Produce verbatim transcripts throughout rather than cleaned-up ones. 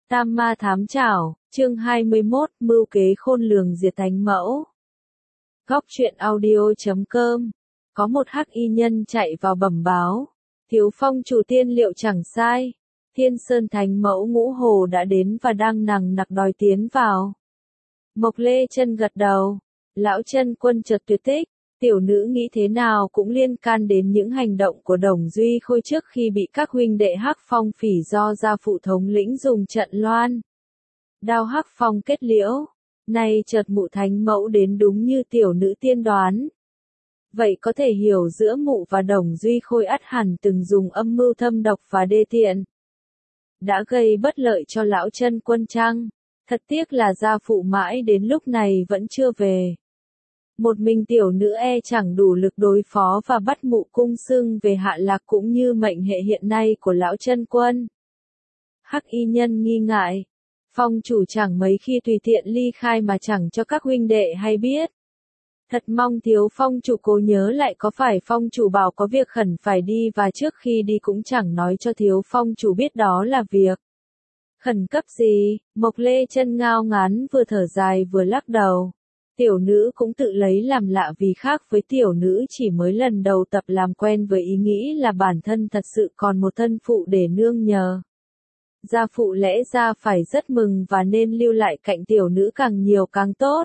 Tam ma thám chảo, chương hai mươi mốt, mưu kế khôn lường diệt thánh mẫu. Góc truyện audio chấm com. Có một hắc y nhân chạy vào bẩm báo. Thiếu phong chủ tiên liệu chẳng sai. Thiên Sơn thánh mẫu Ngũ Hồ đã đến và đang nằng nặc đòi tiến vào. Mộc Lê Chân gật đầu. Lão chân quân chợt tuyệt tích. Tiểu nữ nghĩ thế nào cũng liên can đến những hành động của Đồng Duy Khôi trước khi bị các huynh đệ Hắc Phong phỉ do gia phụ thống lĩnh dùng trận loan đao Hắc Phong kết liễu. Nay chợt mụ thánh mẫu đến đúng như tiểu nữ tiên đoán. Vậy có thể hiểu giữa mụ và Đồng Duy Khôi ắt hẳn từng dùng âm mưu thâm độc và đê tiện, đã gây bất lợi cho lão chân quân chăng? Thật tiếc là gia phụ mãi đến lúc này vẫn chưa về. Một mình tiểu nữ e chẳng đủ lực đối phó và bắt mụ cung xưng về hạ lạc cũng như mệnh hệ hiện nay của lão chân quân. Hắc y nhân nghi ngại. Phong chủ chẳng mấy khi tùy tiện ly khai mà chẳng cho các huynh đệ hay biết. Thật mong thiếu phong chủ cố nhớ lại có phải phong chủ bảo có việc khẩn phải đi và trước khi đi cũng chẳng nói cho thiếu phong chủ biết đó là việc khẩn cấp gì. Mộc Lê Chân ngao ngán vừa thở dài vừa lắc đầu. Tiểu nữ cũng tự lấy làm lạ vì khác với tiểu nữ chỉ mới lần đầu tập làm quen với ý nghĩ là bản thân thật sự còn một thân phụ để nương nhờ. Gia phụ lẽ ra phải rất mừng và nên lưu lại cạnh tiểu nữ càng nhiều càng tốt.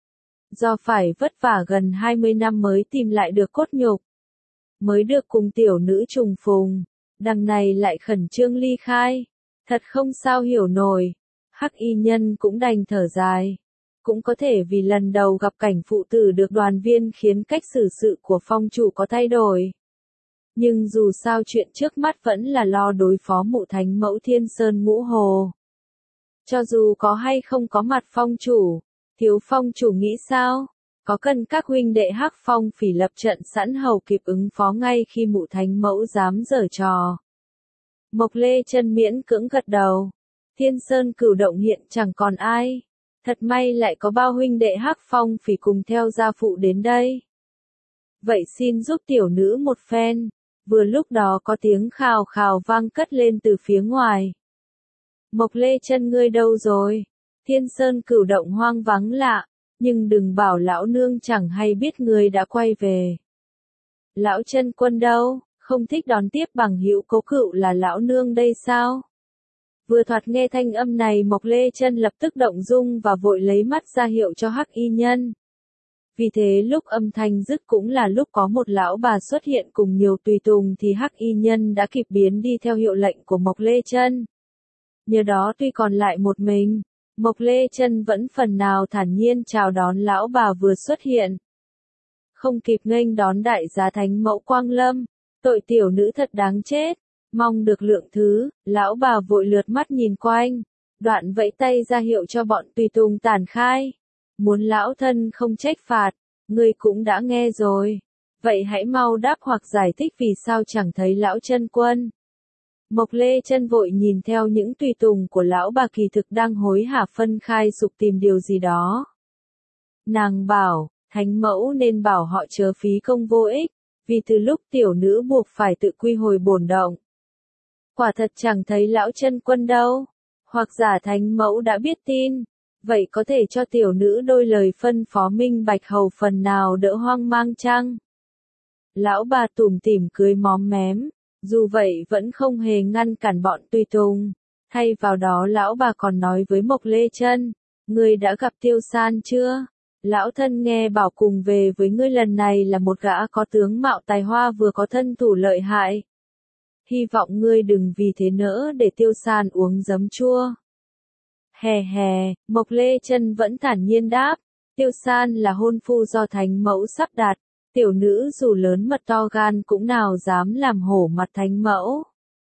Do phải vất vả gần hai mươi năm mới tìm lại được cốt nhục, mới được cùng tiểu nữ trùng phùng, đằng này lại khẩn trương ly khai. Thật không sao hiểu nổi. Hắc y nhân cũng đành thở dài. Cũng có thể vì lần đầu gặp cảnh phụ tử được đoàn viên khiến cách xử sự của phong chủ có thay đổi. Nhưng dù sao chuyện trước mắt vẫn là lo đối phó mụ thánh mẫu Thiên Sơn Ngũ Hồ. Cho dù có hay không có mặt phong chủ, thiếu phong chủ nghĩ sao? Có cần các huynh đệ Hắc Phong phỉ lập trận sẵn hầu kịp ứng phó ngay khi mụ thánh mẫu dám giở trò? Mộc Lê Chân miễn cưỡng gật đầu. Thiên Sơn cửu động hiện chẳng còn ai. Thật may lại có bao huynh đệ Hắc Phong phỉ cùng theo gia phụ đến đây. Vậy xin giúp tiểu nữ một phen. Vừa lúc đó có tiếng khào khào vang cất lên từ phía ngoài. Mộc Lê Chân ngươi đâu rồi? Thiên Sơn cửu động hoang vắng lạ, nhưng đừng bảo lão nương chẳng hay biết ngươi đã quay về. Lão chân quân đâu? Không thích đón tiếp bằng hữu cố cựu là lão nương đây sao? Vừa thoạt nghe thanh âm này Mộc Lê Chân lập tức động dung và vội lấy mắt ra hiệu cho hắc y nhân. Vì thế lúc âm thanh dứt cũng là lúc có một lão bà xuất hiện cùng nhiều tùy tùng thì hắc y nhân đã kịp biến đi theo hiệu lệnh của Mộc Lê Chân. Nhờ đó tuy còn lại một mình, Mộc Lê Chân vẫn phần nào thản nhiên chào đón lão bà vừa xuất hiện. Không kịp nghênh đón đại giá thánh mẫu Quang Lâm, tội tiểu nữ thật đáng chết. Mong được lượng thứ, lão bà vội lượt mắt nhìn quanh, đoạn vẫy tay ra hiệu cho bọn tùy tùng tản khai. Muốn lão thân không trách phạt, ngươi cũng đã nghe rồi. Vậy hãy mau đáp hoặc giải thích vì sao chẳng thấy lão chân quân. Mộc Lê Chân vội nhìn theo những tùy tùng của lão bà kỳ thực đang hối hả phân khai sục tìm điều gì đó. Nàng bảo, thánh mẫu nên bảo họ chớ phí công vô ích, vì từ lúc tiểu nữ buộc phải tự quy hồi bổn động. Quả thật chẳng thấy lão chân quân đâu, hoặc giả thánh mẫu đã biết tin, vậy có thể cho tiểu nữ đôi lời phân phó minh bạch hầu phần nào đỡ hoang mang chăng? Lão bà tủm tỉm cười móm mém, dù vậy vẫn không hề ngăn cản bọn tùy tùng, thay vào đó lão bà còn nói với Mộc Lê Chân, ngươi đã gặp Tiêu San chưa? Lão thân nghe bảo cùng về với ngươi lần này là một gã có tướng mạo tài hoa vừa có thân thủ lợi hại. Hy vọng ngươi đừng vì thế nỡ để Tiêu San uống giấm chua. Hè hè, Mộc Lê Chân vẫn thản nhiên đáp, Tiêu San là hôn phu do thánh mẫu sắp đặt, tiểu nữ dù lớn mật to gan cũng nào dám làm hổ mặt thánh mẫu.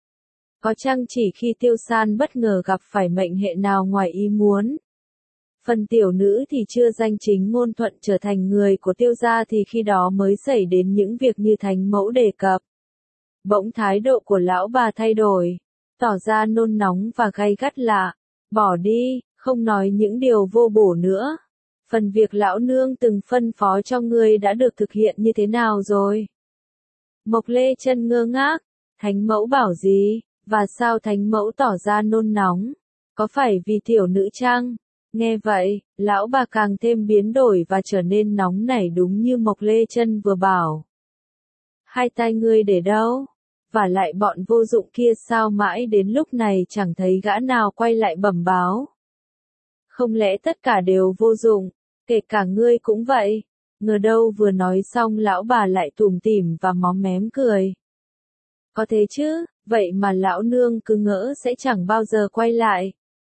Có chăng chỉ khi Tiêu San bất ngờ gặp phải mệnh hệ nào ngoài ý muốn. Phần tiểu nữ thì chưa danh chính ngôn thuận trở thành người của Tiêu gia thì khi đó mới xảy đến những việc như thánh mẫu đề cập. Bỗng thái độ của lão bà thay đổi, tỏ ra nôn nóng và gay gắt lạ. Bỏ đi, không nói những điều vô bổ nữa. Phần việc lão nương từng phân phó cho ngươi đã được thực hiện như thế nào rồi? Mộc Lê Chân ngơ ngác, thánh mẫu bảo gì, và sao thánh mẫu tỏ ra nôn nóng? Có phải vì tiểu nữ chăng? Nghe vậy, lão bà càng thêm biến đổi và trở nên nóng nảy đúng như Mộc Lê Chân vừa bảo. Hai tay ngươi để đâu? Và lại bọn vô dụng kia sao mãi đến lúc này chẳng thấy gã nào quay lại bẩm báo. Không lẽ tất cả đều vô dụng, kể cả ngươi cũng vậy? Ngờ đâu vừa nói xong lão bà lại tủm tỉm và móm mém cười. Có thế chứ, vậy mà lão nương cứ ngỡ sẽ chẳng bao giờ quay lại.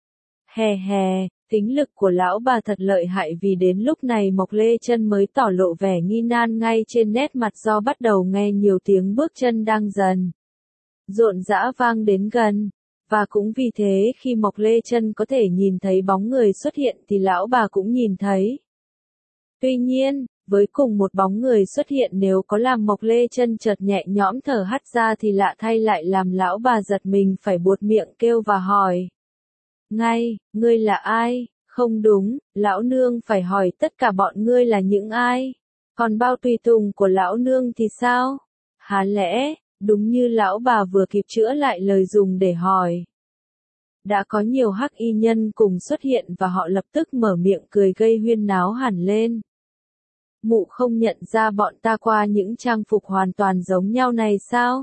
Hè hè, tính lực của lão bà thật lợi hại vì đến lúc này Mộc Lê Chân mới tỏ lộ vẻ nghi nan ngay trên nét mặt do bắt đầu nghe nhiều tiếng bước chân đang dần rộn rã vang đến gần. Và cũng vì thế khi Mộc Lê Chân có thể nhìn thấy bóng người xuất hiện thì lão bà cũng nhìn thấy. Tuy nhiên, với cùng một bóng người xuất hiện nếu có làm Mộc Lê Chân chợt nhẹ nhõm thở hắt ra thì lạ thay lại làm lão bà giật mình phải buột miệng kêu và hỏi. Ngay, ngươi là ai? Không đúng, lão nương phải hỏi tất cả bọn ngươi là những ai? Còn bao tùy tùng của lão nương thì sao? Há lẽ, đúng như lão bà vừa kịp chữa lại lời dùng để hỏi. Đã có nhiều hắc y nhân cùng xuất hiện và họ lập tức mở miệng cười gây huyên náo hẳn lên. Mụ không nhận ra bọn ta qua những trang phục hoàn toàn giống nhau này sao?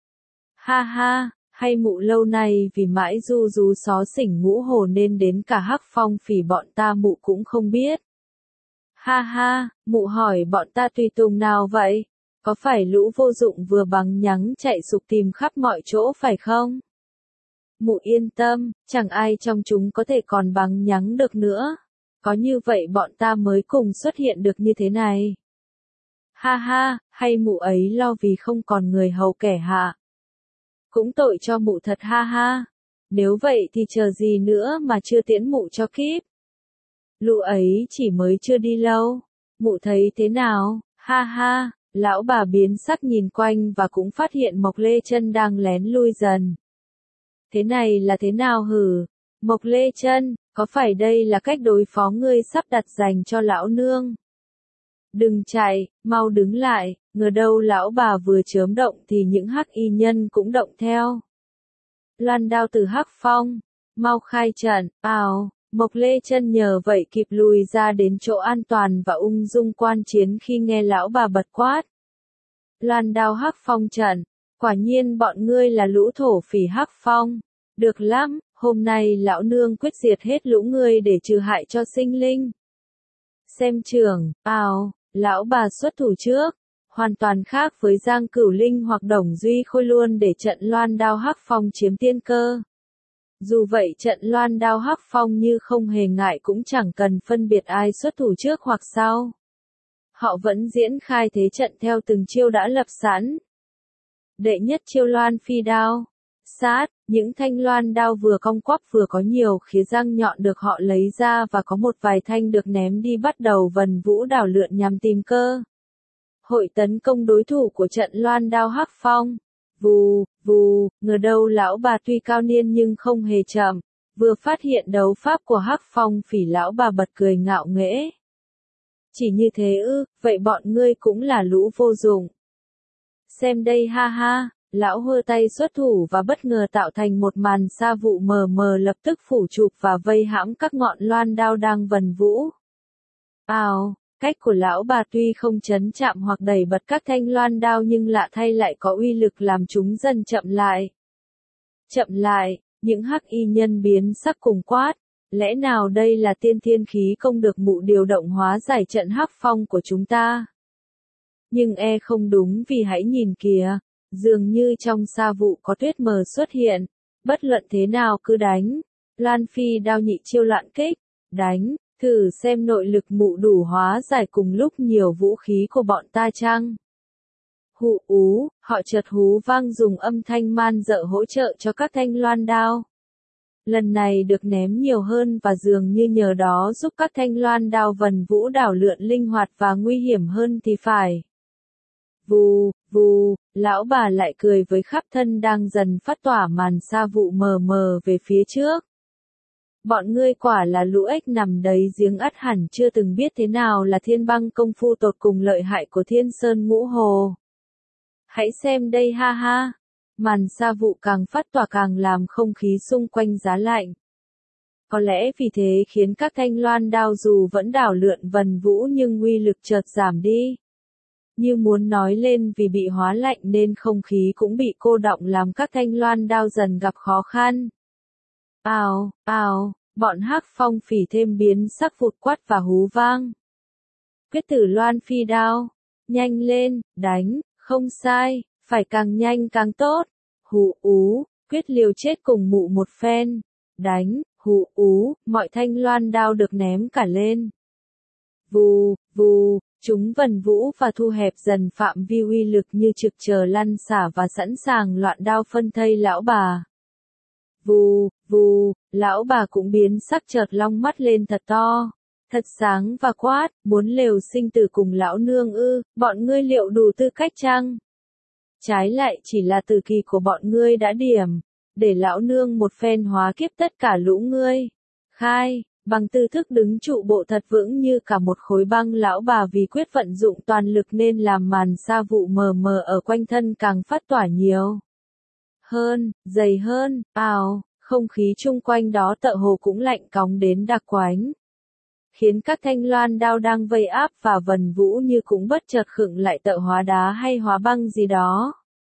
Ha ha, hay mụ lâu nay vì mãi ru rú xó xỉnh ngũ hồ nên đến cả hắc phong phỉ bọn ta mụ cũng không biết. Ha ha, mụ hỏi bọn ta tùy tùng nào vậy? Có phải lũ vô dụng vừa bằng nhắng chạy sục tìm khắp mọi chỗ phải không? Mụ yên tâm, chẳng ai trong chúng có thể còn bằng nhắng được nữa. Có như vậy bọn ta mới cùng xuất hiện được như thế này. Ha ha, hay mụ ấy lo vì không còn người hầu kẻ hạ. Cũng tội cho mụ thật ha ha. Nếu vậy thì chờ gì nữa mà chưa tiễn mụ cho kíp. Lũ ấy chỉ mới chưa đi lâu. Mụ thấy thế nào? Ha ha, lão bà biến sắc nhìn quanh và cũng phát hiện Mộc Lê Chân đang lén lui dần. Thế này là thế nào hử? Mộc Lê Chân, có phải đây là cách đối phó ngươi sắp đặt dành cho lão nương? Đừng chạy, mau đứng lại, ngờ đâu lão bà vừa chớm động thì những hắc y nhân cũng động theo. Loan đao từ hắc phong, mau khai trận, ào, Mộc Lê Chân nhờ vậy kịp lùi ra đến chỗ an toàn và ung dung quan chiến khi nghe lão bà bật quát. Loan đao hắc phong trận, quả nhiên bọn ngươi là lũ thổ phỉ hắc phong, được lắm. Hôm nay lão nương quyết diệt hết lũ ngươi để trừ hại cho sinh linh. Xem trường, ào, lão bà xuất thủ trước, hoàn toàn khác với Giang Cửu Linh hoặc Đồng Duy Khôi luôn để trận loan đao hắc phong chiếm tiên cơ. Dù vậy trận loan đao hắc phong như không hề ngại cũng chẳng cần phân biệt ai xuất thủ trước hoặc sau. Họ vẫn diễn khai thế trận theo từng chiêu đã lập sẵn. Đệ nhất chiêu loan phi đao. Sát, những thanh loan đao vừa cong quắp vừa có nhiều khía răng nhọn được họ lấy ra và có một vài thanh được ném đi bắt đầu vần vũ đảo lượn nhằm tìm cơ hội tấn công đối thủ của trận loan đao hắc phong. Vù, vù, ngờ đâu lão bà tuy cao niên nhưng không hề chậm, vừa phát hiện đấu pháp của hắc phong phỉ lão bà bật cười ngạo nghễ. Chỉ như thế ư, vậy bọn ngươi cũng là lũ vô dụng. Xem đây ha ha. Lão hơ tay xuất thủ và bất ngờ tạo thành một màn sa vụ mờ mờ lập tức phủ chụp và vây hãm các ngọn loan đao đang vần vũ. Ào, cách của lão bà tuy không chấn chạm hoặc đẩy bật các thanh loan đao nhưng lạ thay lại có uy lực làm chúng dần chậm lại. Chậm lại, những hắc y nhân biến sắc cùng quát. Lẽ nào đây là tiên thiên khí công được mụ điều động hóa giải trận hắc phong của chúng ta? Nhưng e không đúng vì hãy nhìn kìa. Dường như trong sa vụ có tuyết mờ xuất hiện, bất luận thế nào cứ đánh. Loan phi đao nhị chiêu loạn kích, đánh, thử xem nội lực mụ đủ hóa giải cùng lúc nhiều vũ khí của bọn ta chăng? Hụ ú, họ chợt hú vang dùng âm thanh man dợ hỗ trợ cho các thanh loan đao. Lần này được ném nhiều hơn và dường như nhờ đó giúp các thanh loan đao vần vũ đảo lượn linh hoạt và nguy hiểm hơn thì phải. Vù, vù, lão bà lại cười với khắp thân đang dần phát tỏa màn sa vụ mờ mờ về phía trước. Bọn ngươi quả là lũ ếch nằm đầy giếng ắt hẳn chưa từng biết thế nào là thiên băng công phu tột cùng lợi hại của thiên sơn ngũ hồ. Hãy xem đây ha ha. Màn sa vụ càng phát tỏa càng làm không khí xung quanh giá lạnh. Có lẽ vì thế khiến các thanh loan đao dù vẫn đảo lượn vần vũ nhưng uy lực chợt giảm đi. Như muốn nói lên vì bị hóa lạnh nên không khí cũng bị cô đọng làm các thanh loan đao dần gặp khó khăn. Ào, ào, bọn Hắc Phong Phỉ thêm biến sắc vụt quát và hú vang. Quyết tử loan phi đao, nhanh lên, đánh, không sai, phải càng nhanh càng tốt. Hù ú, quyết liều chết cùng mụ một phen. Đánh, hù ú, mọi thanh loan đao được ném cả lên. Vù, vù, chúng vần vũ và thu hẹp dần phạm vi uy lực như trực chờ lăn xả và sẵn sàng loạn đao phân thây lão bà. Vù, vù, lão bà cũng biến sắc chợt long mắt lên thật to, thật sáng và quát, muốn lều sinh tử cùng lão nương ư, bọn ngươi liệu đủ tư cách chăng? Trái lại chỉ là tử kỳ của bọn ngươi đã điểm, để lão nương một phen hóa kiếp tất cả lũ ngươi. Khai, bằng tư thức đứng trụ bộ thật vững như cả một khối băng lão bà vì quyết vận dụng toàn lực nên làm màn sa vụ mờ mờ ở quanh thân càng phát tỏa nhiều hơn, dày hơn, ào, không khí chung quanh đó tựa hồ cũng lạnh cóng đến đặc quánh. Khiến các thanh loan đao đang vây áp và vần vũ như cũng bất chợt khựng lại tựa hóa đá hay hóa băng gì đó.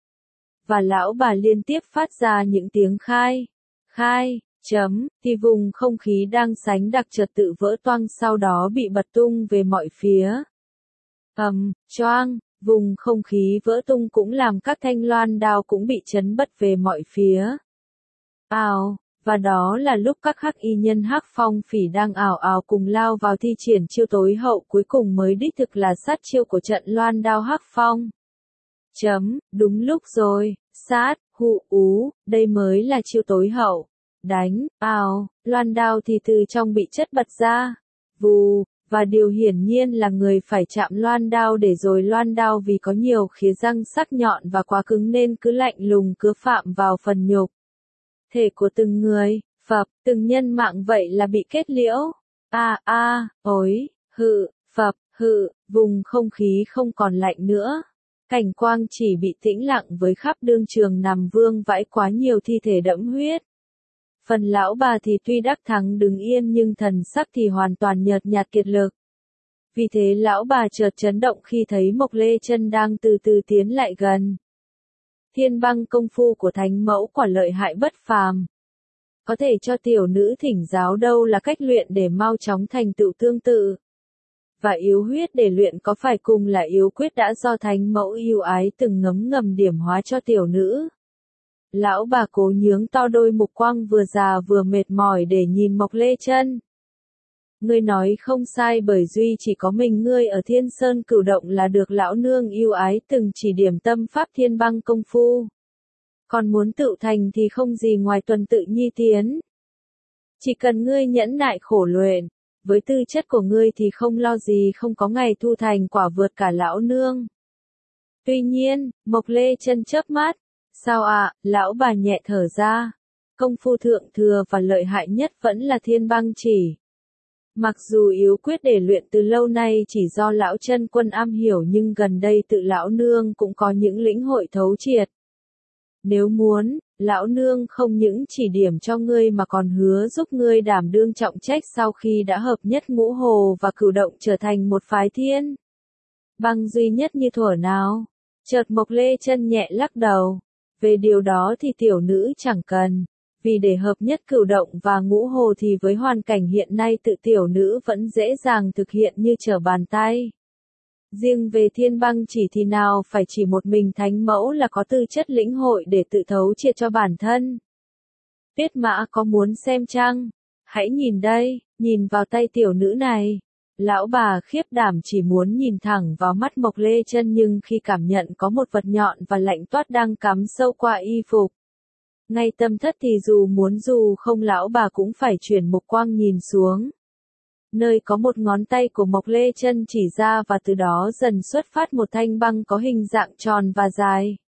Và lão bà liên tiếp phát ra những tiếng khai, khai, chấm, thì vùng không khí đang sánh đặc chợt tự vỡ toang sau đó bị bật tung về mọi phía. Ầm, choang, vùng không khí vỡ tung cũng làm các thanh loan đao cũng bị chấn bất về mọi phía. Ào, và đó là lúc các hắc y nhân Hắc Phong Phỉ đang ảo ảo cùng lao vào thi triển chiêu tối hậu cuối cùng mới đích thực là sát chiêu của trận loan đao Hắc Phong. Chấm, đúng lúc rồi, sát, hụ ú, đây mới là chiêu tối hậu. Đánh, ào, loan đao thì từ trong bị chất bật ra. Vù, và điều hiển nhiên là người phải chạm loan đao để rồi loan đao vì có nhiều khía răng sắc nhọn và quá cứng nên cứ lạnh lùng cứ phạm vào phần nhục thể của từng người, phập, từng nhân mạng vậy là bị kết liễu. A a, à, ối, hự, phập, hự, vùng không khí không còn lạnh nữa. Cảnh quang chỉ bị tĩnh lặng với khắp đương trường nằm vương vãi quá nhiều thi thể đẫm huyết. Phần lão bà thì tuy đắc thắng đứng yên nhưng thần sắc thì hoàn toàn nhợt nhạt kiệt lực. Vì thế lão bà chợt chấn động khi thấy Mộc Lê Chân đang từ từ tiến lại gần. Thiên băng công phu của thánh mẫu quả lợi hại bất phàm. Có thể cho tiểu nữ thỉnh giáo đâu là cách luyện để mau chóng thành tựu tương tự. Và yếu huyết để luyện có phải cùng là yếu quyết đã do thánh mẫu yêu ái từng ngấm ngầm điểm hóa cho tiểu nữ. Lão bà cố nhướng to đôi mục quang vừa già vừa mệt mỏi để nhìn Mộc Lê Chân. Ngươi nói không sai bởi duy chỉ có mình ngươi ở Thiên Sơn Cửu Động là được lão nương yêu ái từng chỉ điểm tâm pháp thiên băng công phu. Còn muốn tự thành thì không gì ngoài tuần tự nhi tiến. Chỉ cần ngươi nhẫn nại khổ luyện, với tư chất của ngươi thì không lo gì không có ngày thu thành quả vượt cả lão nương. Tuy nhiên, Mộc Lê Chân chớp mắt, sao ạ, à, lão bà nhẹ thở ra. Công phu thượng thừa và lợi hại nhất vẫn là thiên băng chỉ. Mặc dù yếu quyết để luyện từ lâu nay chỉ do lão chân quân am hiểu nhưng gần đây tự lão nương cũng có những lĩnh hội thấu triệt. Nếu muốn, lão nương không những chỉ điểm cho ngươi mà còn hứa giúp ngươi đảm đương trọng trách sau khi đã hợp nhất ngũ hồ và cửu động trở thành một phái thiên băng duy nhất như thuở nào. Chợt Mộc Lê Chân nhẹ lắc đầu. Về điều đó thì tiểu nữ chẳng cần. Vì để hợp nhất cửu động và ngũ hồ thì với hoàn cảnh hiện nay tự tiểu nữ vẫn dễ dàng thực hiện như trở bàn tay. Riêng về thiên băng chỉ thì nào phải chỉ một mình thánh mẫu là có tư chất lĩnh hội để tự thấu triệt cho bản thân. Tuyết Mã có muốn xem chăng? Hãy nhìn đây, nhìn vào tay tiểu nữ này. Lão bà khiếp đảm chỉ muốn nhìn thẳng vào mắt Mộc Lê Chân nhưng khi cảm nhận có một vật nhọn và lạnh toát đang cắm sâu qua y phục. Ngay tâm thất thì dù muốn dù không lão bà cũng phải chuyển mục quang nhìn xuống. Nơi có một ngón tay của Mộc Lê Chân chỉ ra và từ đó dần xuất phát một thanh băng có hình dạng tròn và dài.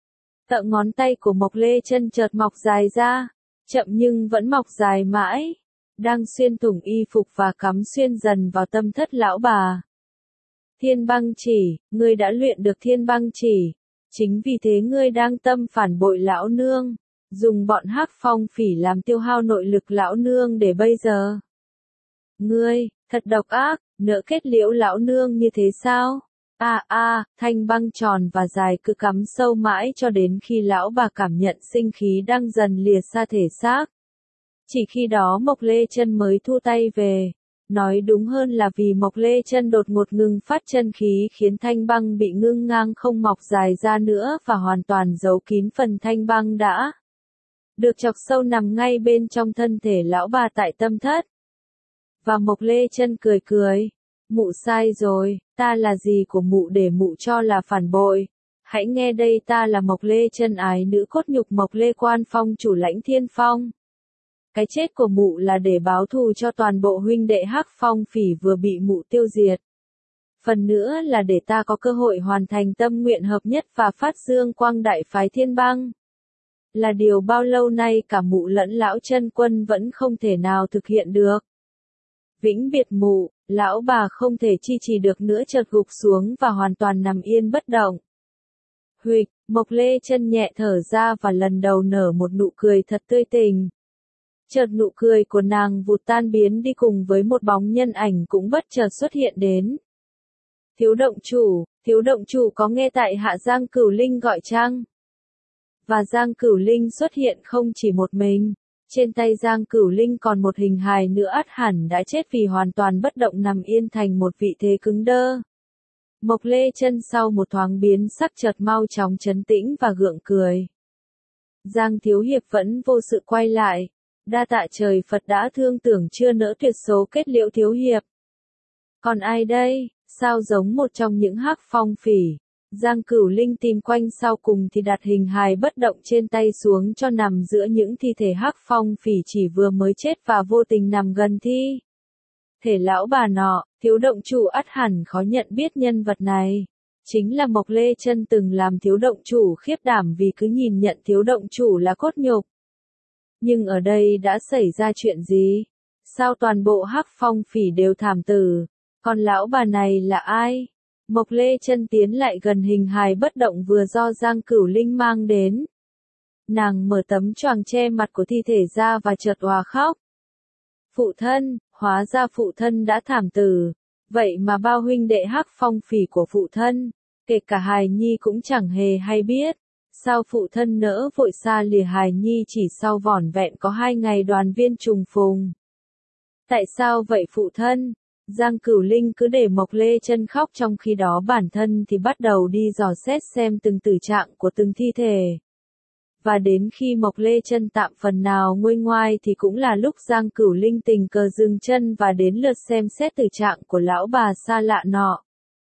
Tợ ngón tay của Mộc Lê Chân chợt mọc dài ra, chậm nhưng vẫn mọc dài mãi, đang xuyên thủng y phục và cắm xuyên dần vào tâm thất lão bà. Thiên băng chỉ, ngươi đã luyện được thiên băng chỉ, chính vì thế ngươi đang tâm phản bội lão nương. dùng bọn hắc phong phỉ làm tiêu hao nội lực lão nương để bây giờ. Ngươi, thật độc ác, nỡ kết liễu lão nương như thế sao? A a, à, thanh băng tròn và dài cứ cắm sâu mãi cho đến khi lão bà cảm nhận sinh khí đang dần lìa xa thể xác. Chỉ khi đó Mộc Lê Chân mới thu tay về. Nói đúng hơn là vì Mộc Lê Chân đột ngột ngừng phát chân khí khiến thanh băng bị ngưng ngang không mọc dài ra nữa và hoàn toàn giấu kín phần thanh băng đã được chọc sâu nằm ngay bên trong thân thể lão bà tại tâm thất. Và Mộc Lê Chân cười cười, mụ sai rồi, ta là gì của mụ để mụ cho là phản bội. Hãy nghe đây, ta là Mộc Lê Chân, ái nữ cốt nhục Mộc Lê Quan Phong chủ lãnh Thiên Phong. Cái chết của mụ là để báo thù cho toàn bộ huynh đệ hắc phong phỉ vừa bị mụ tiêu diệt. Phần nữa là để ta có cơ hội hoàn thành tâm nguyện hợp nhất và phát dương quang đại phái Thiên Băng. Là điều bao lâu nay cả mụ lẫn lão chân quân vẫn không thể nào thực hiện được. Vĩnh biệt mụ, lão bà không thể chi trì được nữa chợt gục xuống và hoàn toàn nằm yên bất động. Huỵch, Mộc Lê Chân nhẹ thở ra và lần đầu nở một nụ cười thật tươi tình. Chợt nụ cười của nàng vụt tan biến đi cùng với một bóng nhân ảnh cũng bất chợt xuất hiện đến. Thiếu động chủ, thiếu động chủ có nghe tại hạ Giang Cửu Linh gọi chăng? Và Giang Cửu Linh xuất hiện không chỉ một mình. Trên tay Giang Cửu Linh còn một hình hài nữa ắt hẳn đã chết vì hoàn toàn bất động nằm yên thành một vị thế cứng đơ. Mộc Lê Chân sau một thoáng biến sắc chợt mau chóng trấn tĩnh và gượng cười. Giang thiếu hiệp vẫn vô sự quay lại. Đa tạ trời Phật đã thương tưởng chưa nỡ tuyệt số kết liễu thiếu hiệp. Còn ai đây, sao giống một trong những hắc phong phỉ? Giang Cửu Linh tìm quanh sau cùng thì đặt hình hài bất động trên tay xuống cho nằm giữa những thi thể hắc phong phỉ chỉ vừa mới chết và vô tình nằm gần thi thể lão bà nọ. Thiếu động chủ ắt hẳn khó nhận biết nhân vật này. Chính là Mộc Lê Chân từng làm thiếu động chủ khiếp đảm vì cứ nhìn nhận thiếu động chủ là cốt nhục. Nhưng ở đây đã xảy ra chuyện gì? Sao toàn bộ hắc phong phỉ đều thảm tử? Còn lão bà này là ai? Mộc Lê Chân tiến lại gần hình hài bất động vừa do Giang Cửu Linh mang đến. Nàng mở tấm choàng che mặt của thi thể ra và chợt òa khóc. Phụ thân, hóa ra phụ thân đã thảm tử. Vậy mà bao huynh đệ hắc phong phỉ của phụ thân, kể cả hài nhi cũng chẳng hề hay biết. Sao phụ thân nỡ vội xa lìa hài nhi chỉ sau vỏn vẹn có hai ngày đoàn viên trùng phùng? Tại sao vậy phụ thân? Giang Cửu Linh cứ để Mộc Lê Chân khóc trong khi đó bản thân thì bắt đầu đi dò xét xem từng tử trạng của từng thi thể. Và đến khi Mộc Lê Chân tạm phần nào nguôi ngoai thì cũng là lúc Giang Cửu Linh tình cờ dừng chân và đến lượt xem xét tử trạng của lão bà xa lạ nọ.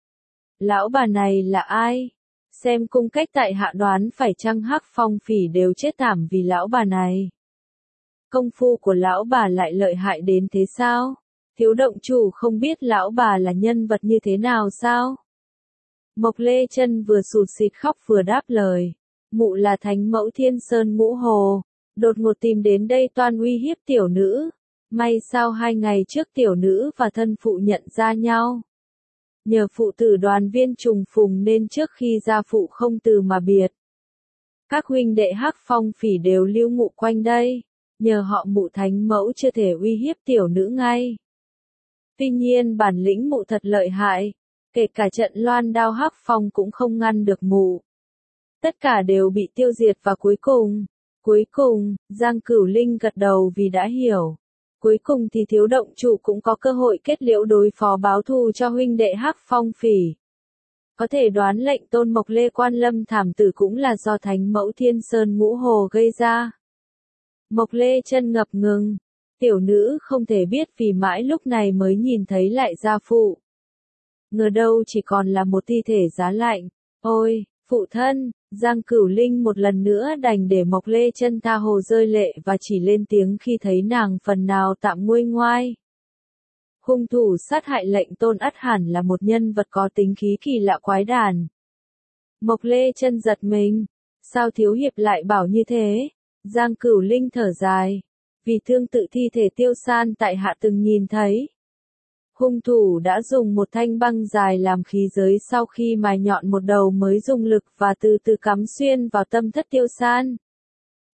Lão bà này là ai? Xem cung cách tại hạ đoán phải chăng hắc phong phỉ đều chết thảm vì lão bà này. Công phu của lão bà lại lợi hại đến thế sao? Thiếu động chủ không biết lão bà là nhân vật như thế nào sao? Mộc Lê Chân vừa sụt sịt khóc vừa đáp lời. Mụ là thánh mẫu Thiên Sơn Ngũ Hồ, đột ngột tìm đến đây toan uy hiếp tiểu nữ. May sao hai ngày trước tiểu nữ và thân phụ nhận ra nhau. Nhờ phụ tử đoàn viên trùng phùng nên trước khi gia phụ không từ mà biệt. Các huynh đệ hắc phong phỉ đều lưu ngụ quanh đây, nhờ họ mụ thánh mẫu chưa thể uy hiếp tiểu nữ ngay. Tuy nhiên bản lĩnh mụ thật lợi hại, kể cả trận loan đao hắc phong cũng không ngăn được mụ. Tất cả đều bị tiêu diệt và cuối cùng, cuối cùng, Giang Cửu Linh gật đầu vì đã hiểu. Cuối cùng thì thiếu động chủ cũng có cơ hội kết liễu đối phó báo thù cho huynh đệ hắc phong phỉ. Có thể đoán lệnh Tôn Mộc Lê Quan Lâm thảm tử cũng là do thánh mẫu Thiên Sơn Ngũ Hồ gây ra. Mộc Lê Chân ngập ngừng, tiểu nữ không thể biết vì mãi lúc này mới nhìn thấy lại gia phụ. Ngờ đâu chỉ còn là một thi thể giá lạnh. Ôi, phụ thân! Giang Cửu Linh một lần nữa đành để Mộc Lê Chân tha hồ rơi lệ và chỉ lên tiếng khi thấy nàng phần nào tạm nguôi ngoai. Hung thủ sát hại lệnh Tôn ắt hẳn là một nhân vật có tính khí kỳ lạ quái đản. Mộc Lê Chân giật mình. Sao thiếu hiệp lại bảo như thế? Giang Cửu Linh thở dài. Vì thương tự thi thể tiêu san tại hạ từng nhìn thấy. Hung thủ đã dùng một thanh băng dài làm khí giới sau khi mài nhọn một đầu mới dùng lực và từ từ cắm xuyên vào tâm thất tiêu san.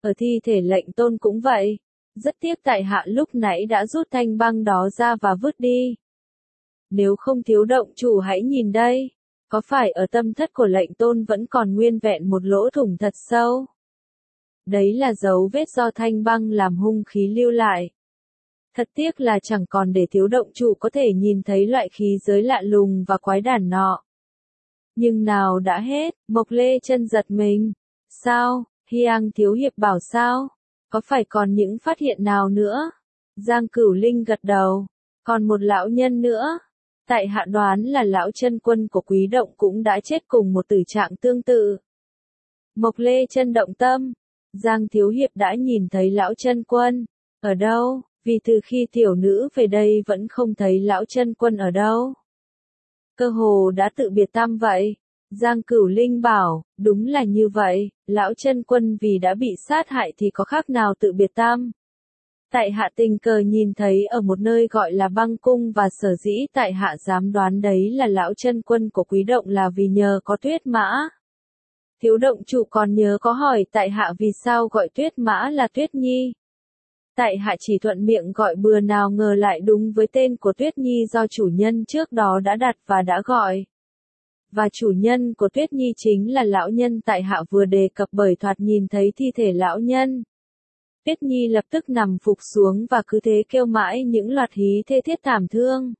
Ở thi thể lệnh tôn cũng vậy. Rất tiếc tại hạ lúc nãy đã rút thanh băng đó ra và vứt đi. Nếu không thiếu động chủ hãy nhìn đây. Có phải ở tâm thất của lệnh tôn vẫn còn nguyên vẹn một lỗ thủng thật sâu? Đấy là dấu vết do thanh băng làm hung khí lưu lại. Thật tiếc là chẳng còn để thiếu động chủ có thể nhìn thấy loại khí giới lạ lùng và quái đản nọ. Nhưng nào đã hết, Mộc Lê Chân giật mình. Sao, Hyang thiếu hiệp bảo sao? Có phải còn những phát hiện nào nữa? Giang Cửu Linh gật đầu. Còn một lão nhân nữa. Tại hạ đoán là lão chân quân của Quý Động cũng đã chết cùng một tử trạng tương tự. Mộc Lê Chân động tâm. Giang thiếu hiệp đã nhìn thấy lão chân quân. Ở đâu? Vì từ khi tiểu nữ về đây vẫn không thấy lão chân quân ở đâu. Cơ hồ đã tự biệt tâm vậy. Giang Cửu Linh bảo, đúng là như vậy, lão chân quân vì đã bị sát hại thì có khác nào tự biệt tâm. Tại hạ tình cờ nhìn thấy ở một nơi gọi là băng cung và sở dĩ tại hạ dám đoán đấy là lão chân quân của Quý Động là vì nhờ có tuyết mã. Thiếu động chủ còn nhớ có hỏi tại hạ vì sao gọi tuyết mã là Tuyết Nhi. Tại hạ chỉ thuận miệng gọi bừa nào ngờ lại đúng với tên của Tuyết Nhi do chủ nhân trước đó đã đặt và đã gọi. Và chủ nhân của Tuyết Nhi chính là lão nhân tại hạ vừa đề cập bởi thoạt nhìn thấy thi thể lão nhân. Tuyết Nhi lập tức nằm phục xuống và cứ thế kêu mãi những loạt hí thê thiết thảm thương.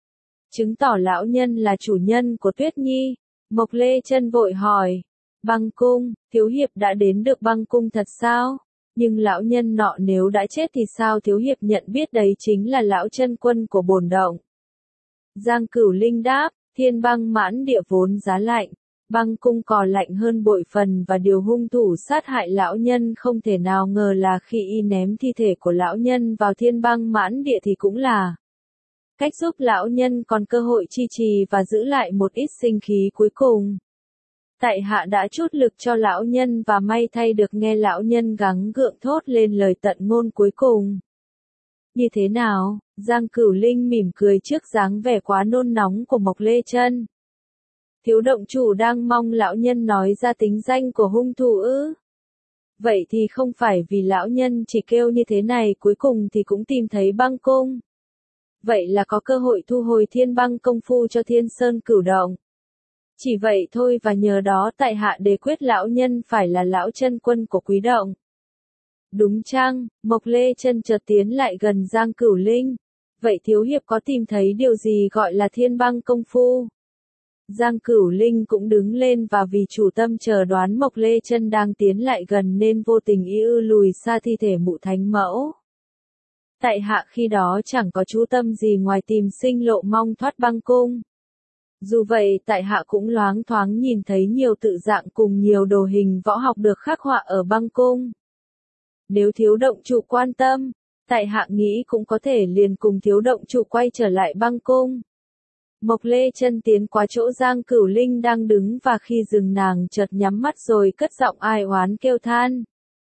Chứng tỏ lão nhân là chủ nhân của Tuyết Nhi. Mộc Lê Chân vội hỏi. Băng cung, thiếu hiệp đã đến được băng cung thật sao? Nhưng lão nhân nọ nếu đã chết thì sao thiếu hiệp nhận biết đấy chính là lão chân quân của bổn động? Giang Cửu Linh đáp, thiên băng mãn địa vốn giá lạnh, băng cung còn lạnh hơn bội phần và điều hung thủ sát hại lão nhân không thể nào ngờ là khi y ném thi thể của lão nhân vào thiên băng mãn địa thì cũng là cách giúp lão nhân còn cơ hội chi trì và giữ lại một ít sinh khí cuối cùng. Tại hạ đã chút lực cho lão nhân và may thay được nghe lão nhân gắng gượng thốt lên lời tận ngôn cuối cùng. Như thế nào? Giang Cửu Linh mỉm cười trước dáng vẻ quá nôn nóng của Mộc Lê Chân. Thiếu động chủ đang mong lão nhân nói ra tính danh của hung thủ ư? Vậy thì không phải vì lão nhân chỉ kêu như thế này cuối cùng thì cũng tìm thấy băng cung. Vậy là có cơ hội thu hồi thiên băng công phu cho Thiên Sơn Cửu Động. Chỉ vậy thôi và nhờ đó tại hạ đề quyết lão nhân phải là lão chân quân của Quý Động. Đúng chăng? Mộc Lê Chân chợt tiến lại gần Giang Cửu Linh. Vậy thiếu hiệp có tìm thấy điều gì gọi là thiên băng công phu? Giang Cửu Linh cũng đứng lên và vì chủ tâm chờ đoán Mộc Lê Chân đang tiến lại gần nên vô tình y ư lùi xa thi thể mụ thánh mẫu. Tại hạ khi đó chẳng có chú tâm gì ngoài tìm sinh lộ mong thoát băng cung. Dù vậy tại hạ cũng loáng thoáng nhìn thấy nhiều tự dạng cùng nhiều đồ hình võ học được khắc họa ở băng cung. Nếu thiếu động chủ quan tâm, tại hạ nghĩ cũng có thể liền cùng thiếu động chủ quay trở lại băng cung. Mộc Lê Chân tiến qua chỗ Giang Cửu Linh đang đứng và khi dừng nàng chợt nhắm mắt rồi cất giọng ai oán kêu than.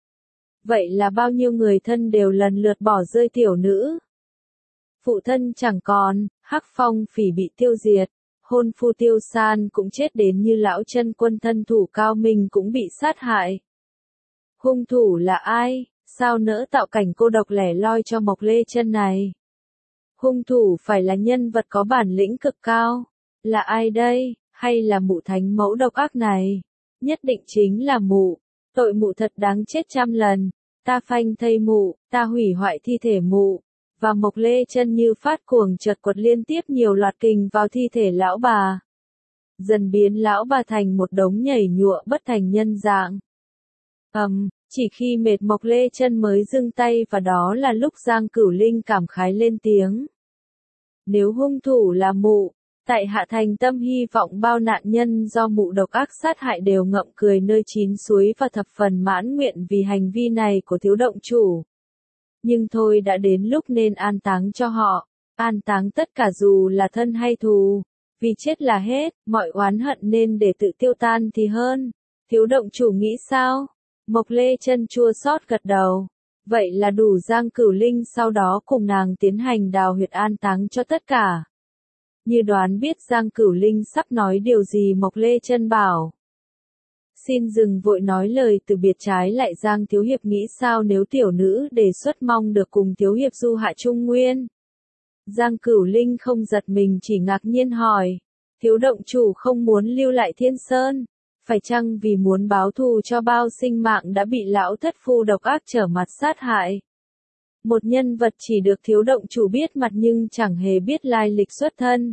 Vậy là bao nhiêu người thân đều lần lượt bỏ rơi tiểu nữ. Phụ thân chẳng còn, Hắc Phong Phỉ bị tiêu diệt. Hôn phu Tiêu San cũng chết đến như lão chân quân thân thủ cao minh cũng bị sát hại. Hung thủ là ai? Sao nỡ tạo cảnh cô độc lẻ loi cho Mộc Lê Chân này? Hung thủ phải là nhân vật có bản lĩnh cực cao. Là ai đây? Hay là mụ thánh mẫu độc ác này? Nhất định chính là mụ. Tội mụ thật đáng chết trăm lần. Ta phanh thây mụ, ta hủy hoại thi thể mụ. Và Mộc Lê Chân như phát cuồng chợt quật liên tiếp nhiều loạt kình vào thi thể lão bà. Dần biến lão bà thành một đống nhảy nhụa bất thành nhân dạng. Ầm, um, chỉ khi mệt Mộc Lê Chân mới dừng tay và đó là lúc Giang Cửu Linh cảm khái lên tiếng. Nếu hung thủ là mụ, tại hạ thành tâm hy vọng bao nạn nhân do mụ độc ác sát hại đều ngậm cười nơi chín suối và thập phần mãn nguyện vì hành vi này của thiếu động chủ. Nhưng thôi đã đến lúc nên an táng cho họ, an táng tất cả dù là thân hay thù, vì chết là hết, mọi oán hận nên để tự tiêu tan thì hơn. Thiếu động chủ nghĩ sao? Mộc Lê Chân chua xót gật đầu. Vậy là đủ. Giang Cửu Linh sau đó cùng nàng tiến hành đào huyệt an táng cho tất cả. Như đoán biết Giang Cửu Linh sắp nói điều gì Mộc Lê Chân bảo. Xin dừng vội nói lời từ biệt, trái lại Giang Thiếu Hiệp nghĩ sao nếu tiểu nữ đề xuất mong được cùng Thiếu Hiệp du hạ Trung Nguyên. Giang Cửu Linh không giật mình, chỉ ngạc nhiên hỏi, thiếu động chủ không muốn lưu lại Thiên Sơn, phải chăng vì muốn báo thù cho bao sinh mạng đã bị lão thất phu độc ác trở mặt sát hại? Một nhân vật chỉ được thiếu động chủ biết mặt nhưng chẳng hề biết lai lịch xuất thân.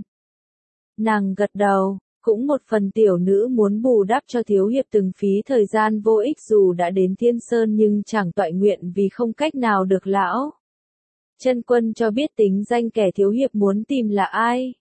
Nàng gật đầu, cũng một phần tiểu nữ muốn bù đắp cho Thiếu Hiệp từng phí thời gian vô ích dù đã đến Thiên Sơn nhưng chẳng toại nguyện vì không cách nào được lão chân quân cho biết tính danh kẻ Thiếu Hiệp muốn tìm là ai.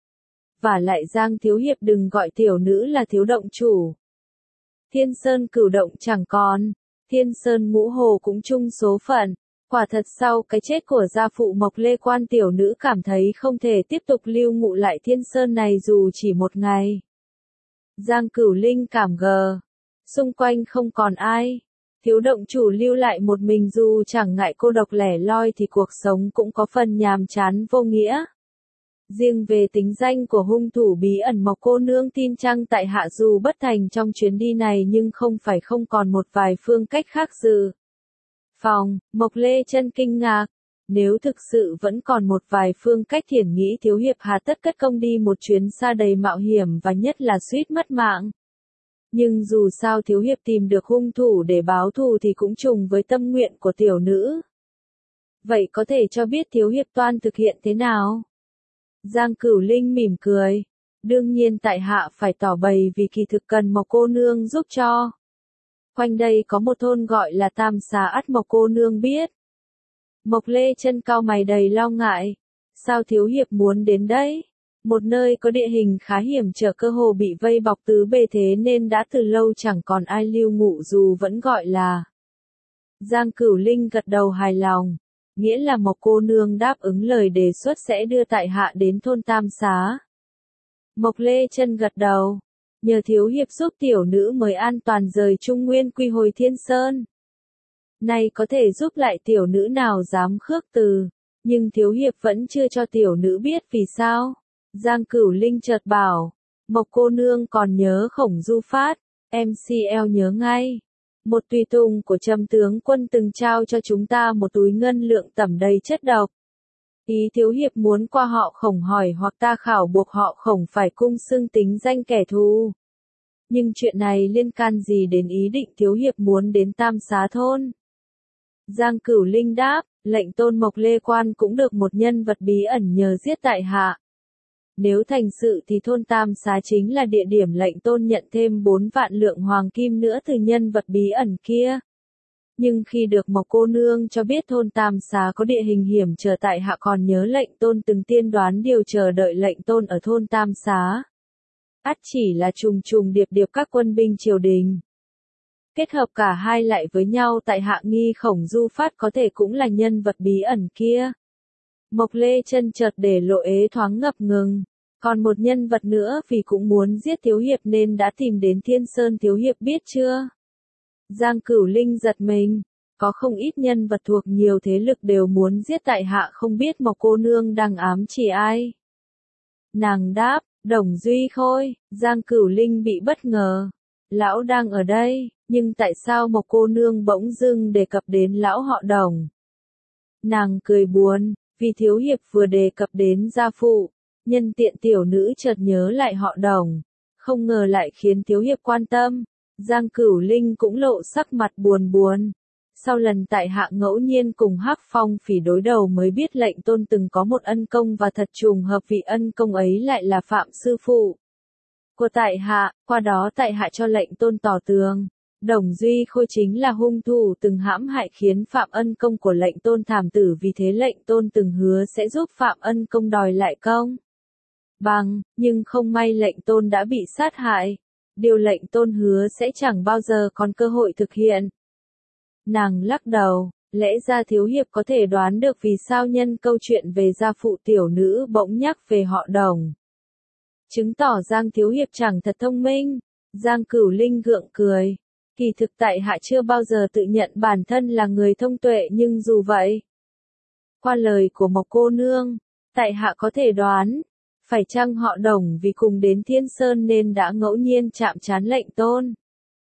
Và lại Giang Thiếu Hiệp đừng gọi tiểu nữ là thiếu động chủ. Thiên Sơn cửu động chẳng còn, Thiên Sơn ngũ hồ cũng chung số phận. Quả thật sau cái chết của gia phụ Mộc Lê Quan, tiểu nữ cảm thấy không thể tiếp tục lưu ngụ lại Thiên Sơn này dù chỉ một ngày. Giang Cửu Linh cảm gờ, xung quanh không còn ai. Thiếu động chủ lưu lại một mình dù chẳng ngại cô độc lẻ loi thì cuộc sống cũng có phần nhàm chán vô nghĩa. Riêng về tính danh của hung thủ bí ẩn Mộc cô nương tin chăng tại hạ dù bất thành trong chuyến đi này nhưng không phải không còn một vài phương cách khác dự phòng. Mộc Lê Chân kinh ngạc, nếu thực sự vẫn còn một vài phương cách thiển nghĩ Thiếu Hiệp hà tất cất công đi một chuyến xa đầy mạo hiểm và nhất là suýt mất mạng. Nhưng dù sao Thiếu Hiệp tìm được hung thủ để báo thù thì cũng trùng với tâm nguyện của tiểu nữ. Vậy có thể cho biết Thiếu Hiệp toan thực hiện thế nào? Giang Cửu Linh mỉm cười, đương nhiên tại hạ phải tỏ bày vì kỳ thực cần Mộc cô nương giúp cho. Quanh đây có một thôn gọi là Tam Xá, ắt Mộc cô nương biết. Mộc Lê Chân cau mày đầy lo ngại, sao Thiếu Hiệp muốn đến đấy? Một nơi có địa hình khá hiểm trở, cơ hồ bị vây bọc tứ bề thế nên đã từ lâu chẳng còn ai lưu ngụ dù vẫn gọi là. Giang Cửu Linh gật đầu hài lòng, nghĩa là Mộc cô nương đáp ứng lời đề xuất sẽ đưa tại hạ đến thôn Tam Xá. Mộc Lê Chân gật đầu, nhờ Thiếu Hiệp giúp tiểu nữ mới an toàn rời Trung Nguyên quy hồi Thiên Sơn. Này có thể giúp lại tiểu nữ nào dám khước từ, nhưng Thiếu Hiệp vẫn chưa cho tiểu nữ biết vì sao. Giang Cửu Linh chợt bảo, Mộc cô nương còn nhớ Khổng Du Phát, em xê lờ nhớ ngay. Một tùy tùng của Trầm tướng quân từng trao cho chúng ta một túi ngân lượng tẩm đầy chất độc. Ý Thiếu Hiệp muốn qua họ Khổng hỏi hoặc ta khảo buộc họ Khổng phải cung xưng tính danh kẻ thù. Nhưng chuyện này liên can gì đến ý định Thiếu Hiệp muốn đến Tam Xá thôn? Giang Cửu Linh đáp, lệnh tôn Mộc Lê Quan cũng được một nhân vật bí ẩn nhờ giết tại hạ. Nếu thành sự thì thôn Tam Xá chính là địa điểm lệnh tôn nhận thêm bốn vạn lượng hoàng kim nữa từ nhân vật bí ẩn kia. Nhưng khi được Mộc cô nương cho biết thôn Tam Xá có địa hình hiểm trở, tại hạ còn nhớ lệnh tôn từng tiên đoán điều chờ đợi lệnh tôn ở thôn Tam Xá. Ắt chỉ là trùng trùng điệp điệp các quân binh triều đình. Kết hợp cả hai lại với nhau, tại hạ nghi Khổng Du Phát có thể cũng là nhân vật bí ẩn kia. Mộc Lê Chân chợt để lộ ế thoáng ngập ngừng. Còn một nhân vật nữa vì cũng muốn giết Thiếu Hiệp nên đã tìm đến Thiên Sơn, Thiếu Hiệp biết chưa? Giang Cửu Linh giật mình, có không ít nhân vật thuộc nhiều thế lực đều muốn giết tại hạ, không biết Mộc cô nương đang ám chỉ ai? Nàng đáp, Đồng Duy Khôi. Giang Cửu Linh bị bất ngờ. Lão đang ở đây, nhưng tại sao Mộc cô nương bỗng dưng đề cập đến lão họ Đồng? Nàng cười buồn, vì Thiếu Hiệp vừa đề cập đến gia phụ, nhân tiện tiểu nữ chợt nhớ lại họ Đồng, không ngờ lại khiến Thiếu Hiệp quan tâm. Giang Cửu Linh cũng lộ sắc mặt buồn buồn. Sau lần tại hạ ngẫu nhiên cùng Hắc Phong Phỉ đối đầu mới biết lệnh tôn từng có một ân công, và thật trùng hợp vị ân công ấy lại là Phạm sư phụ của tại hạ, qua đó tại hạ cho lệnh tôn tỏ tường. Đồng Duy Khôi chính là hung thủ từng hãm hại khiến Phạm ân công của lệnh tôn thảm tử, vì thế lệnh tôn từng hứa sẽ giúp Phạm ân công đòi lại công bằng, nhưng không may lệnh tôn đã bị sát hại. Điều lệnh tôn hứa sẽ chẳng bao giờ còn cơ hội thực hiện. Nàng lắc đầu, lẽ ra Thiếu Hiệp có thể đoán được vì sao nhân câu chuyện về gia phụ tiểu nữ bỗng nhắc về họ Đồng. Chứng tỏ Giang Thiếu Hiệp chẳng thật thông minh. Giang Cửu Linh gượng cười. Kỳ thực tại hạ chưa bao giờ tự nhận bản thân là người thông tuệ, nhưng dù vậy, qua lời của Mộc cô nương, tại hạ có thể đoán, phải chăng họ Đồng vì cùng đến Thiên Sơn nên đã ngẫu nhiên chạm trán lệnh tôn.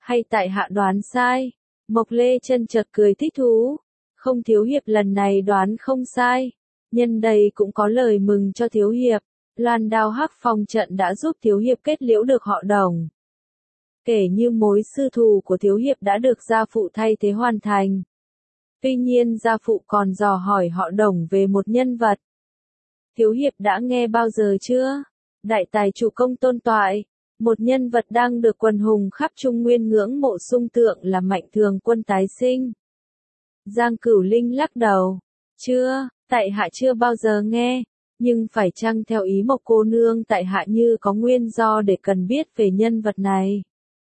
Hay tại hạ đoán sai? Mộc Lê Chân chợt cười thích thú. Không, thiếu hiệp lần này đoán không sai. Nhân đây cũng có lời mừng cho thiếu hiệp. Loan Đao Hắc Phong trận đã giúp thiếu hiệp kết liễu được họ Đồng. Kể như mối sư thù của thiếu hiệp đã được gia phụ thay thế hoàn thành. Tuy nhiên gia phụ còn dò hỏi họ Đồng về một nhân vật. Thiếu hiệp đã nghe bao giờ chưa? Đại tài chủ Công Tôn Toại, một nhân vật đang được quần hùng khắp Trung Nguyên ngưỡng mộ sung tượng là Mạnh Thường Quân tái sinh. Giang Cửu Linh lắc đầu. Chưa, tại hạ chưa bao giờ nghe. Nhưng phải chăng theo ý Mộc cô nương tại hạ như có nguyên do để cần biết về nhân vật này?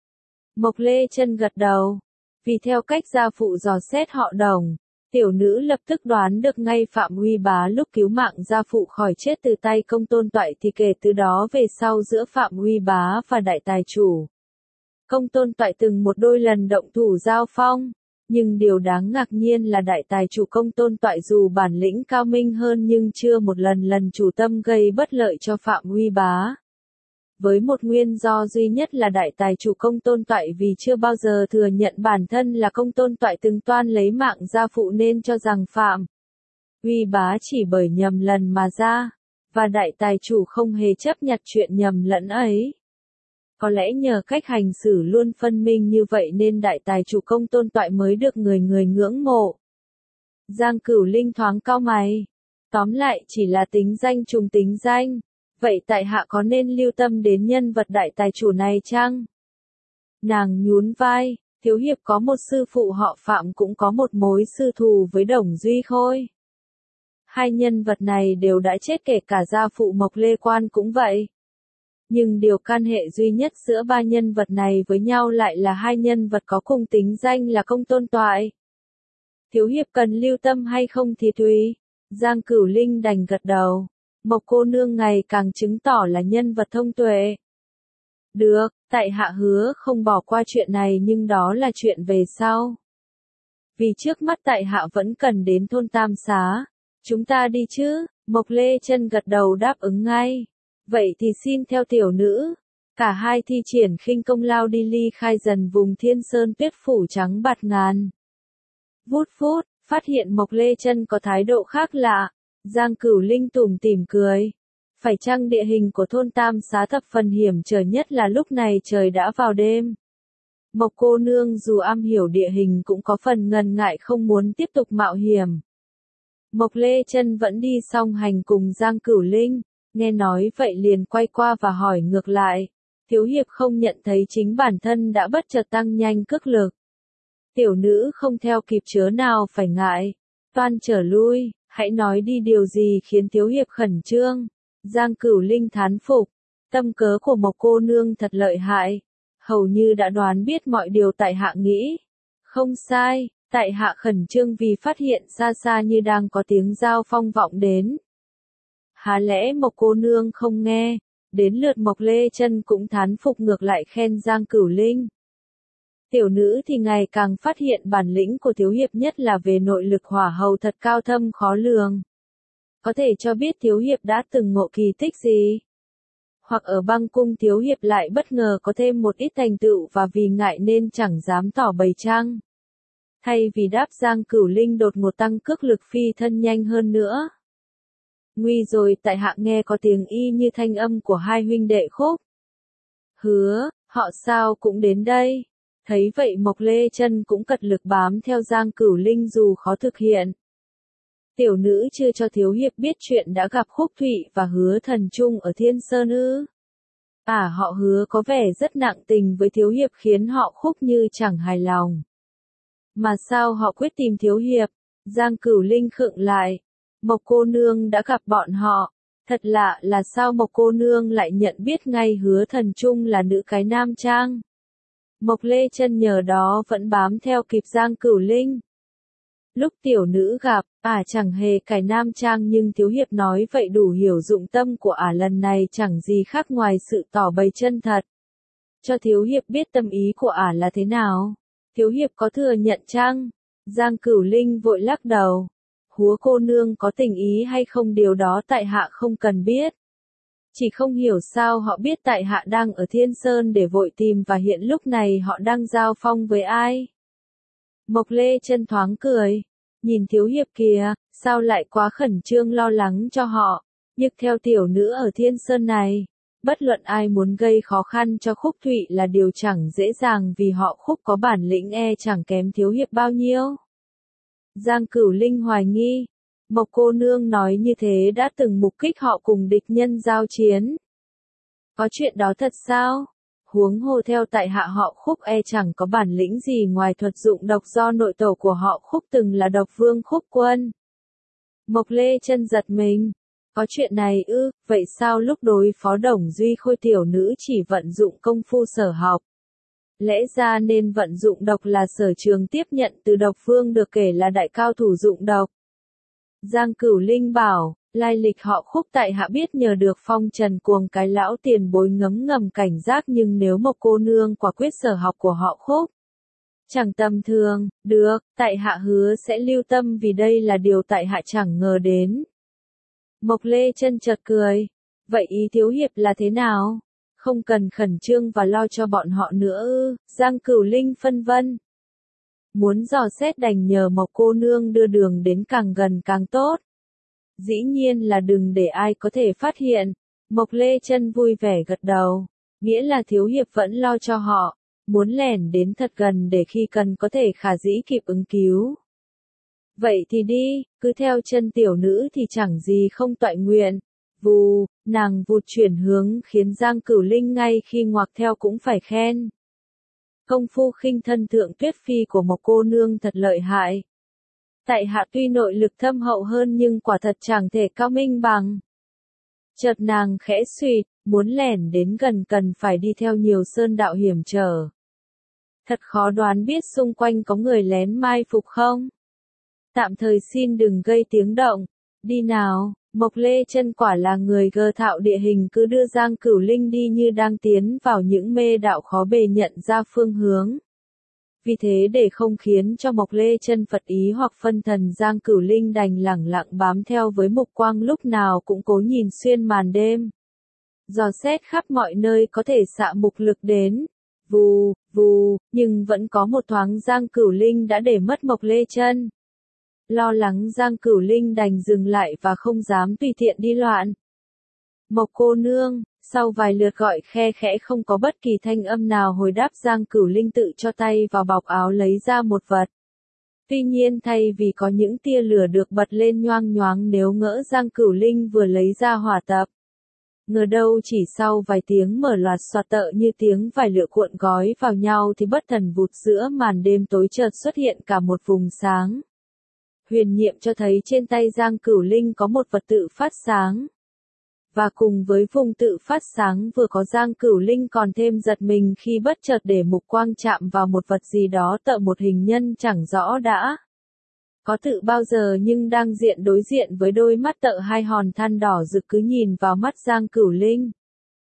Mộc Lê Chân gật đầu. Vì theo cách gia phụ dò xét họ Đồng, tiểu nữ lập tức đoán được ngay Phạm Huy Bá lúc cứu mạng gia phụ khỏi chết từ tay Công Tôn Toại thì kể từ đó về sau giữa Phạm Huy Bá và đại tài chủ Công Tôn Toại từng một đôi lần động thủ giao phong. Nhưng điều đáng ngạc nhiên là đại tài chủ Công Tôn Toại dù bản lĩnh cao minh hơn nhưng chưa một lần lần chủ tâm gây bất lợi cho Phạm Huy Bá. Với một nguyên do duy nhất là đại tài chủ Công Tôn Toại vì chưa bao giờ thừa nhận bản thân là Công Tôn Toại từng toan lấy mạng gia phụ nên cho rằng Phạm Huy Bá chỉ bởi nhầm lần mà ra, và đại tài chủ không hề chấp nhận chuyện nhầm lẫn ấy. Có lẽ nhờ cách hành xử luôn phân minh như vậy nên đại tài chủ Công Tôn Toại mới được người người ngưỡng mộ. Giang Cửu Linh thoáng cau mày. Tóm lại chỉ là tính danh trùng tính danh. Vậy tại hạ có nên lưu tâm đến nhân vật đại tài chủ này chăng? Nàng nhún vai, thiếu hiệp có một sư phụ họ Phạm cũng có một mối sư thù với Đồng Duy Khôi. Hai nhân vật này đều đã chết, kể cả gia phụ Mộc Lê Quan cũng vậy. Nhưng điều can hệ duy nhất giữa ba nhân vật này với nhau lại là hai nhân vật có cùng tính danh là Công Tôn Toại. Thiếu hiệp cần lưu tâm hay không thì tùy. Giang Cửu Linh đành gật đầu. Mộc cô nương ngày càng chứng tỏ là nhân vật thông tuệ. Được, tại hạ hứa không bỏ qua chuyện này, nhưng đó là chuyện về sau. Vì trước mắt tại hạ vẫn cần đến thôn Tam Xá. Chúng ta đi chứ? Mộc Lê Chân gật đầu đáp ứng ngay. Vậy thì xin theo tiểu nữ. Cả hai thi triển khinh công lao đi ly khai dần vùng Thiên Sơn tuyết phủ trắng bạt ngàn. Vút phút, phát hiện Mộc Lê Chân có thái độ khác lạ. Giang Cửu Linh tủm tỉm cười. Phải chăng địa hình của thôn Tam Xá thập phần hiểm trở, nhất là lúc này trời đã vào đêm. Mộc cô nương dù am hiểu địa hình cũng có phần ngần ngại không muốn tiếp tục mạo hiểm. Mộc Lê Chân vẫn đi song hành cùng Giang Cửu Linh, nghe nói vậy liền quay qua và hỏi ngược lại. Thiếu hiệp không nhận thấy chính bản thân đã bất chợt tăng nhanh cước lực. Tiểu nữ không theo kịp chớ nào phải ngại. Toan trở lui, hãy nói đi, điều gì khiến thiếu hiệp khẩn trương? Giang Cửu Linh thán phục. Tâm cớ của Mộc cô nương thật lợi hại. Hầu như đã đoán biết mọi điều tại hạ nghĩ. Không sai, tại hạ khẩn trương vì phát hiện xa xa như đang có tiếng giao phong vọng đến. Há lẽ Mộc cô nương không nghe? Đến lượt Mộc Lê Chân cũng thán phục ngược lại khen Giang Cửu Linh. Tiểu nữ thì ngày càng phát hiện bản lĩnh của thiếu hiệp, nhất là về nội lực hỏa hầu thật cao thâm khó lường. Có thể cho biết thiếu hiệp đã từng ngộ kỳ tích gì? Hoặc ở băng cung thiếu hiệp lại bất ngờ có thêm một ít thành tựu và vì ngại nên chẳng dám tỏ bày chăng? Thay vì đáp, Giang Cửu Linh đột ngột tăng cước lực phi thân nhanh hơn nữa. Nguy rồi, tại hạ nghe có tiếng y như thanh âm của hai huynh đệ Khúc. Hứa, họ sao cũng đến đây. Thấy vậy Mộc Lê Chân cũng cật lực bám theo Giang Cửu Linh dù khó thực hiện. Tiểu nữ chưa cho thiếu hiệp biết chuyện đã gặp Khúc Thụy và Hứa Thần Trung ở Thiên Sơn ư? À, họ Hứa có vẻ rất nặng tình với thiếu hiệp khiến họ Khúc như chẳng hài lòng. Mà sao họ quyết tìm thiếu hiệp? Giang Cửu Linh khựng lại. Mộc cô nương đã gặp bọn họ. Thật lạ là sao Mộc cô nương lại nhận biết ngay Hứa Thần Trung là nữ cái nam trang. Mộc Lê Chân nhờ đó vẫn bám theo kịp Giang Cửu Linh. Lúc tiểu nữ gặp, ả chẳng hề cải nam trang, nhưng thiếu hiệp nói vậy đủ hiểu dụng tâm của ả lần này chẳng gì khác ngoài sự tỏ bày chân thật. Cho thiếu hiệp biết tâm ý của ả là thế nào. Thiếu hiệp có thừa nhận chăng? Giang Cửu Linh vội lắc đầu. Hứa cô nương có tình ý hay không điều đó tại hạ không cần biết. Chỉ không hiểu sao họ biết tại hạ đang ở Thiên Sơn để vội tìm và hiện lúc này họ đang giao phong với ai. Mộc Lê Chân thoáng cười. Nhìn thiếu hiệp kìa, sao lại quá khẩn trương lo lắng cho họ. Nhưng theo tiểu nữ ở Thiên Sơn này, bất luận ai muốn gây khó khăn cho Khúc Thụy là điều chẳng dễ dàng vì họ Khúc có bản lĩnh e chẳng kém thiếu hiệp bao nhiêu. Giang Cửu Linh hoài nghi. Mộc cô nương nói như thế đã từng mục kích họ cùng địch nhân giao chiến. Có chuyện đó thật sao? Huống hồ theo tại hạ họ Khúc e chẳng có bản lĩnh gì ngoài thuật dụng độc do nội tổ của họ Khúc từng là độc vương Khúc Quân. Mộc Lê Chân giật mình. Có chuyện này ư, vậy sao lúc đối phó Đồng Duy Khôi tiểu nữ chỉ vận dụng công phu sở học? Lẽ ra nên vận dụng độc là Sở Trường tiếp nhận từ độc vương được kể là đại cao thủ dụng độc. Giang Cửu Linh bảo, lai lịch họ Khúc tại hạ biết nhờ được Phong Trần Cuồng cái lão tiền bối ngấm ngầm cảnh giác, nhưng nếu Mộc cô nương quả quyết sở học của họ Khúc chẳng tầm thường, được, tại hạ hứa sẽ lưu tâm vì đây là điều tại hạ chẳng ngờ đến. Mộc Lê Chân chợt cười, vậy ý thiếu hiệp là thế nào? Không cần khẩn trương và lo cho bọn họ nữa ư? Giang Cửu Linh phân vân. Muốn dò xét đành nhờ Mộc cô nương đưa đường đến càng gần càng tốt. Dĩ nhiên là đừng để ai có thể phát hiện. Mộc Lê Chân vui vẻ gật đầu. Nghĩa là thiếu hiệp vẫn lo cho họ. Muốn lẻn đến thật gần để khi cần có thể khả dĩ kịp ứng cứu. Vậy thì đi, cứ theo chân tiểu nữ thì chẳng gì không toại nguyện. Vù, nàng vụt chuyển hướng khiến Giang Cửu Linh ngay khi ngoặc theo cũng phải khen. Công phu khinh thân thượng tuyết phi của Mộc cô nương thật lợi hại. Tại hạ tuy nội lực thâm hậu hơn nhưng quả thật chẳng thể cao minh bằng. Chợt nàng khẽ suýt, muốn lẻn đến gần cần phải đi theo nhiều sơn đạo hiểm trở. Thật khó đoán biết xung quanh có người lén mai phục không? Tạm thời xin đừng gây tiếng động. Đi nào, Mộc Lê Chân quả là người gơ thạo địa hình, cứ đưa Giang Cửu Linh đi như đang tiến vào những mê đạo khó bề nhận ra phương hướng. Vì thế để không khiến cho Mộc Lê Chân phật ý hoặc phân thần, Giang Cửu Linh đành lẳng lặng bám theo với mục quang lúc nào cũng cố nhìn xuyên màn đêm. Dò xét khắp mọi nơi có thể xạ mục lực đến. Vù, vù, nhưng vẫn có một thoáng Giang Cửu Linh đã để mất Mộc Lê Chân. Lo lắng Giang Cửu Linh đành dừng lại và không dám tùy tiện đi loạn. Mộc cô nương, sau vài lượt gọi khe khẽ không có bất kỳ thanh âm nào hồi đáp, Giang Cửu Linh tự cho tay vào bọc áo lấy ra một vật. Tuy nhiên thay vì có những tia lửa được bật lên nhoang nhoáng nếu ngỡ Giang Cửu Linh vừa lấy ra hỏa tập. Ngờ đâu chỉ sau vài tiếng mở loạt xoạt tợ như tiếng vài lửa cuộn gói vào nhau thì bất thần vụt giữa màn đêm tối chợt xuất hiện cả một vùng sáng. Huyền nhiệm cho thấy trên tay Giang Cửu Linh có một vật tự phát sáng. Và cùng với vùng tự phát sáng vừa có, Giang Cửu Linh còn thêm giật mình khi bất chợt để mục quang chạm vào một vật gì đó tợ một hình nhân chẳng rõ đã có tự bao giờ, nhưng đang diện đối diện với đôi mắt tợ hai hòn than đỏ rực cứ nhìn vào mắt Giang Cửu Linh.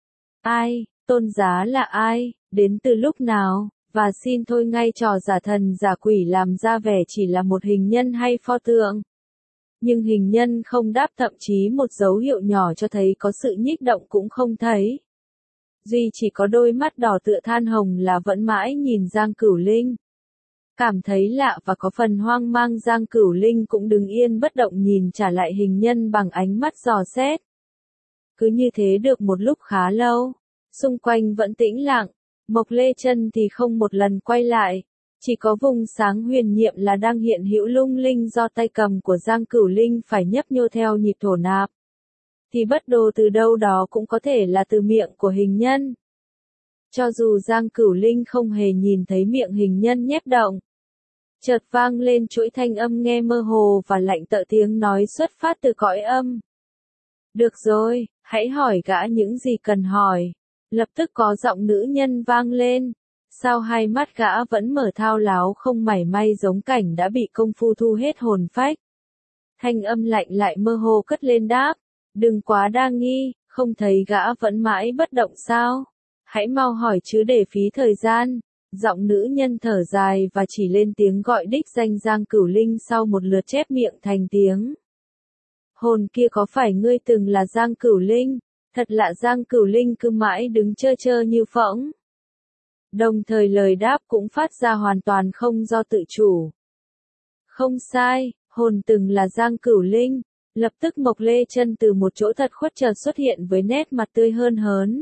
Ai, tôn giá là ai, đến từ lúc nào, và xin thôi ngay trò giả thần giả quỷ làm ra vẻ chỉ là một hình nhân hay pho tượng. Nhưng hình nhân không đáp, thậm chí một dấu hiệu nhỏ cho thấy có sự nhích động cũng không thấy. Duy chỉ có đôi mắt đỏ tựa than hồng là vẫn mãi nhìn Giang Cửu Linh. Cảm thấy lạ và có phần hoang mang, Giang Cửu Linh cũng đứng yên bất động nhìn trả lại hình nhân bằng ánh mắt dò xét. Cứ như thế được một lúc khá lâu, xung quanh vẫn tĩnh lặng, Mộc Lê Chân thì không một lần quay lại, chỉ có vùng sáng huyền nhiệm là đang hiện hữu lung linh do tay cầm của Giang Cửu Linh phải nhấp nhô theo nhịp thổ nạp. Thì bất đồ từ đâu đó cũng có thể là từ miệng của hình nhân. Cho dù Giang Cửu Linh không hề nhìn thấy miệng hình nhân nhép động, chợt vang lên chuỗi thanh âm nghe mơ hồ và lạnh tợ, tiếng nói xuất phát từ cõi âm. Được rồi, hãy hỏi gã những gì cần hỏi. Lập tức có giọng nữ nhân vang lên. Sao hai mắt gã vẫn mở thao láo không mảy may giống cảnh đã bị công phu thu hết hồn phách. Thanh âm lạnh lại mơ hồ cất lên đáp. Đừng quá đa nghi, không thấy gã vẫn mãi bất động sao? Hãy mau hỏi chứ để phí thời gian. Giọng nữ nhân thở dài và chỉ lên tiếng gọi đích danh Giang Cửu Linh sau một lượt chép miệng thành tiếng. Hồn kia, có phải ngươi từng là Giang Cửu Linh? Thật lạ Giang Cửu Linh cứ mãi đứng chơ chơ như phỗng. Đồng thời lời đáp cũng phát ra hoàn toàn không do tự chủ. Không sai, hồn từng là Giang Cửu Linh. Lập tức Mộc Lê Chân từ một chỗ thật khuất chợt xuất hiện với nét mặt tươi hơn hớn.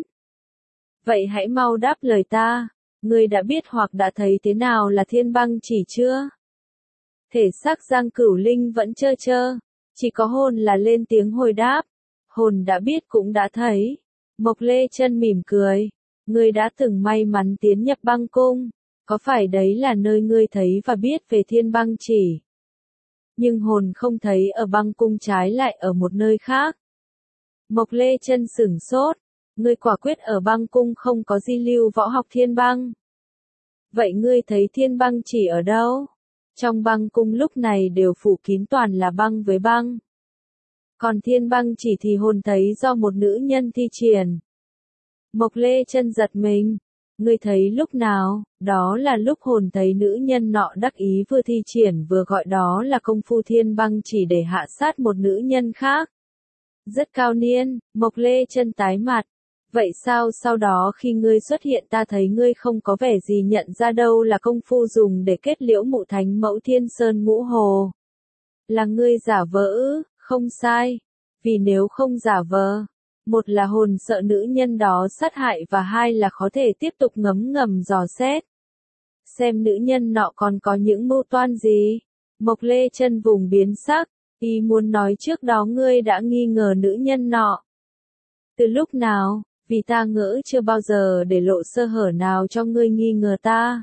Vậy hãy mau đáp lời ta, ngươi đã biết hoặc đã thấy thế nào là thiên băng chỉ chưa? Thể xác Giang Cửu Linh vẫn chơ chơ, chỉ có hồn là lên tiếng hồi đáp. Hồn đã biết cũng đã thấy. Mộc Lê Chân mỉm cười. Ngươi đã từng may mắn tiến nhập băng cung, có phải đấy là nơi ngươi thấy và biết về thiên băng chỉ? Nhưng hồn không thấy ở băng cung, trái lại ở một nơi khác. Mộc Lê Chân sửng sốt. Ngươi quả quyết ở băng cung không có di lưu võ học thiên băng. Vậy ngươi thấy thiên băng chỉ ở đâu? Trong băng cung lúc này đều phủ kín toàn là băng với băng. Còn thiên băng chỉ thì hồn thấy do một nữ nhân thi triển. Mộc Lê Chân giật mình. Ngươi thấy lúc nào? Đó là lúc hồn thấy nữ nhân nọ đắc ý vừa thi triển vừa gọi đó là công phu thiên băng chỉ để hạ sát một nữ nhân khác. Rất cao niên. Mộc Lê Chân tái mặt. Vậy sao sau đó khi ngươi xuất hiện ta thấy ngươi không có vẻ gì nhận ra đâu là công phu dùng để kết liễu mụ thánh mẫu thiên sơn ngũ hồ? Là ngươi giả vờ, không sai. Vì nếu không giả vờ, một là hồn sợ nữ nhân đó sát hại và hai là khó thể tiếp tục ngấm ngầm dò xét. Xem nữ nhân nọ còn có những mưu toan gì? Mộc Lê Chân vùng biến sắc, ý muốn nói trước đó ngươi đã nghi ngờ nữ nhân nọ. Từ lúc nào? Vì ta ngỡ chưa bao giờ để lộ sơ hở nào cho ngươi nghi ngờ ta.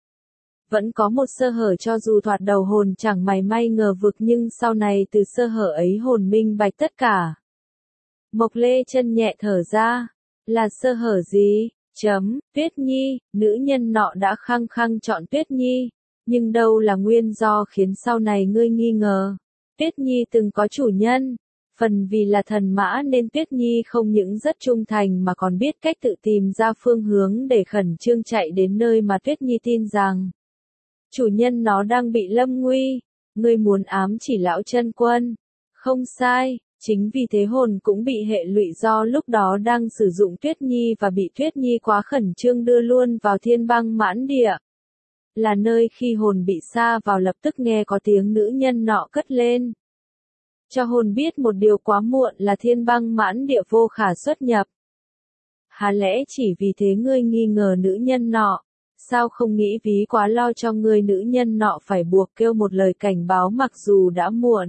Vẫn có một sơ hở cho dù thoạt đầu hồn chẳng mảy may ngờ vực, nhưng sau này từ sơ hở ấy hồn minh bạch tất cả. Mộc Lê Chân nhẹ thở ra. Là sơ hở gì? Chấm, Tuyết Nhi, nữ nhân nọ đã khăng khăng chọn Tuyết Nhi. Nhưng đâu là nguyên do khiến sau này ngươi nghi ngờ? Tuyết Nhi từng có chủ nhân. Phần vì là thần mã nên Tuyết Nhi không những rất trung thành mà còn biết cách tự tìm ra phương hướng để khẩn trương chạy đến nơi mà Tuyết Nhi tin rằng chủ nhân nó đang bị lâm nguy. Ngươi muốn ám chỉ Lão Chân Quân. Không sai, chính vì thế hồn cũng bị hệ lụy do lúc đó đang sử dụng Tuyết Nhi và bị Tuyết Nhi quá khẩn trương đưa luôn vào thiên băng mãn địa. Là nơi khi hồn bị sa vào lập tức nghe có tiếng nữ nhân nọ cất lên. Cho hồn biết một điều quá muộn là thiên băng mãn địa vô khả xuất nhập. Há lẽ chỉ vì thế ngươi nghi ngờ nữ nhân nọ? Sao không nghĩ ví quá lo cho ngươi nữ nhân nọ phải buộc kêu một lời cảnh báo mặc dù đã muộn?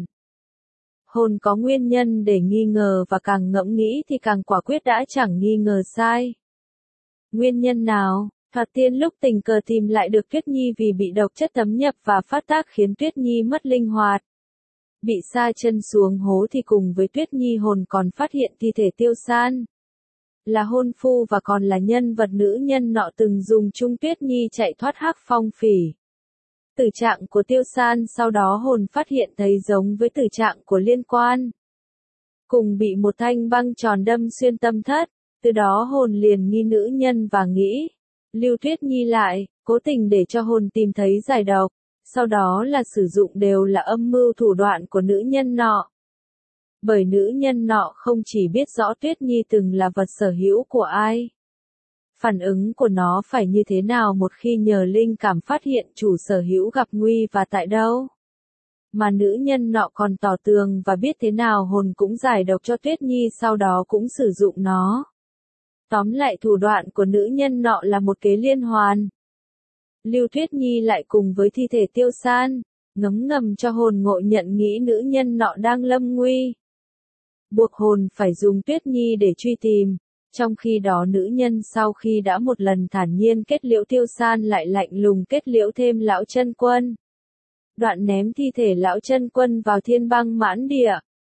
Hồn có nguyên nhân để nghi ngờ và càng ngẫm nghĩ thì càng quả quyết đã chẳng nghi ngờ sai. Nguyên nhân nào? Thoạt tiên lúc tình cờ tìm lại được Tuyết Nhi vì bị độc chất thấm nhập và phát tác khiến Tuyết Nhi mất linh hoạt. Bị sa chân xuống hố thì cùng với Tuyết Nhi hồn còn phát hiện thi thể Tiêu San. Là hôn phu và còn là nhân vật nữ nhân nọ từng dùng chung Tuyết Nhi chạy thoát hắc phong phỉ. Tử trạng của Tiêu San sau đó hồn phát hiện thấy giống với tử trạng của Liên Quan. Cùng bị một thanh băng tròn đâm xuyên tâm thất, từ đó hồn liền nghi nữ nhân và nghĩ, lưu Tuyết Nhi lại, cố tình để cho hồn tìm thấy giải độc, sau đó là sử dụng đều là âm mưu thủ đoạn của nữ nhân nọ. Bởi nữ nhân nọ không chỉ biết rõ Tuyết Nhi từng là vật sở hữu của ai. Phản ứng của nó phải như thế nào một khi nhờ linh cảm phát hiện chủ sở hữu gặp nguy và tại đâu. Mà nữ nhân nọ còn tỏ tường và biết thế nào hồn cũng giải độc cho Tuyết Nhi sau đó cũng sử dụng nó. Tóm lại thủ đoạn của nữ nhân nọ là một kế liên hoàn. Lưu Tuyết Nhi lại cùng với thi thể Tiêu San, ngấm ngầm cho hồn ngộ nhận nghĩ nữ nhân nọ đang lâm nguy. Buộc hồn phải dùng Tuyết Nhi để truy tìm, trong khi đó nữ nhân sau khi đã một lần thản nhiên kết liễu Tiêu San lại lạnh lùng kết liễu thêm Lão Chân Quân. Đoạn ném thi thể Lão Chân Quân vào thiên băng mãn địa.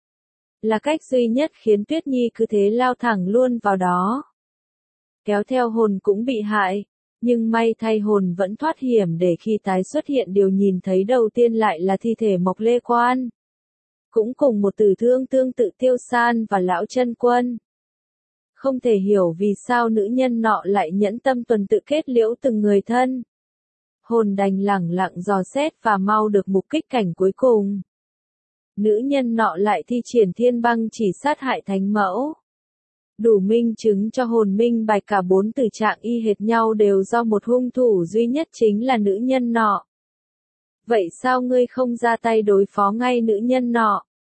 Là cách duy nhất khiến Tuyết Nhi cứ thế lao thẳng luôn vào đó. Kéo theo hồn cũng bị hại. Nhưng may thay hồn vẫn thoát hiểm để khi tái xuất hiện điều nhìn thấy đầu tiên lại là thi thể Mộc Lê Quan. Cũng cùng một tử thương tương tự Tiêu San và Lão Chân Quân. Không thể hiểu vì sao nữ nhân nọ lại nhẫn tâm tuần tự kết liễu từng người thân. Hồn đành lẳng lặng dò xét và mau được mục kích cảnh cuối cùng. Nữ nhân nọ lại thi triển thiên băng chỉ sát hại thánh mẫu. đủ minh chứng cho hồn minh bạch cả bốn tử trạng y hệt nhau đều do một hung thủ duy nhất chính là nữ nhân nọ. Vậy sao ngươi không ra tay đối phó ngay nữ nhân nọ?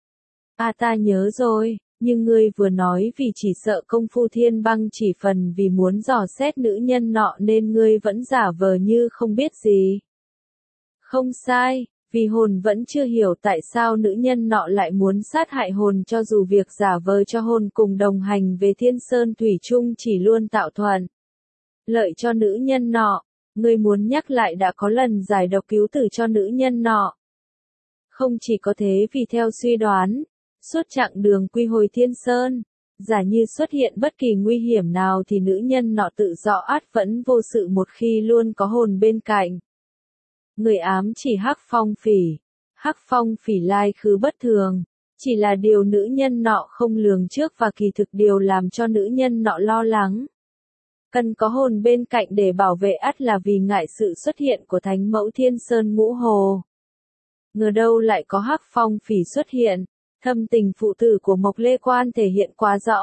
À ta nhớ rồi, nhưng ngươi vừa nói vì chỉ sợ công phu thiên băng chỉ phần vì muốn dò xét nữ nhân nọ nên ngươi vẫn giả vờ như không biết gì. Không sai, vì hồn vẫn chưa hiểu tại sao nữ nhân nọ lại muốn sát hại hồn cho dù việc giả vờ cho hồn cùng đồng hành về Thiên Sơn Thủy chung chỉ luôn tạo thuận lợi cho nữ nhân nọ. Ngươi muốn nhắc lại đã có lần giải độc cứu tử cho nữ nhân nọ. Không chỉ có thế, vì theo suy đoán, suốt chặng đường quy hồi Thiên Sơn, giả như xuất hiện bất kỳ nguy hiểm nào thì nữ nhân nọ tự rõ át vẫn vô sự một khi luôn có hồn bên cạnh. Người ám chỉ Hắc Phong Phỉ. Hắc Phong Phỉ lai khứ bất thường, chỉ là điều nữ nhân nọ không lường trước và kỳ thực điều làm cho nữ nhân nọ lo lắng. Cần có hồn bên cạnh để bảo vệ ắt là vì ngại sự xuất hiện của Thánh Mẫu Thiên Sơn Ngũ Hồ. Ngờ đâu lại có Hắc Phong Phỉ xuất hiện, thâm tình phụ tử của Mộc Lê Quan thể hiện quá rõ.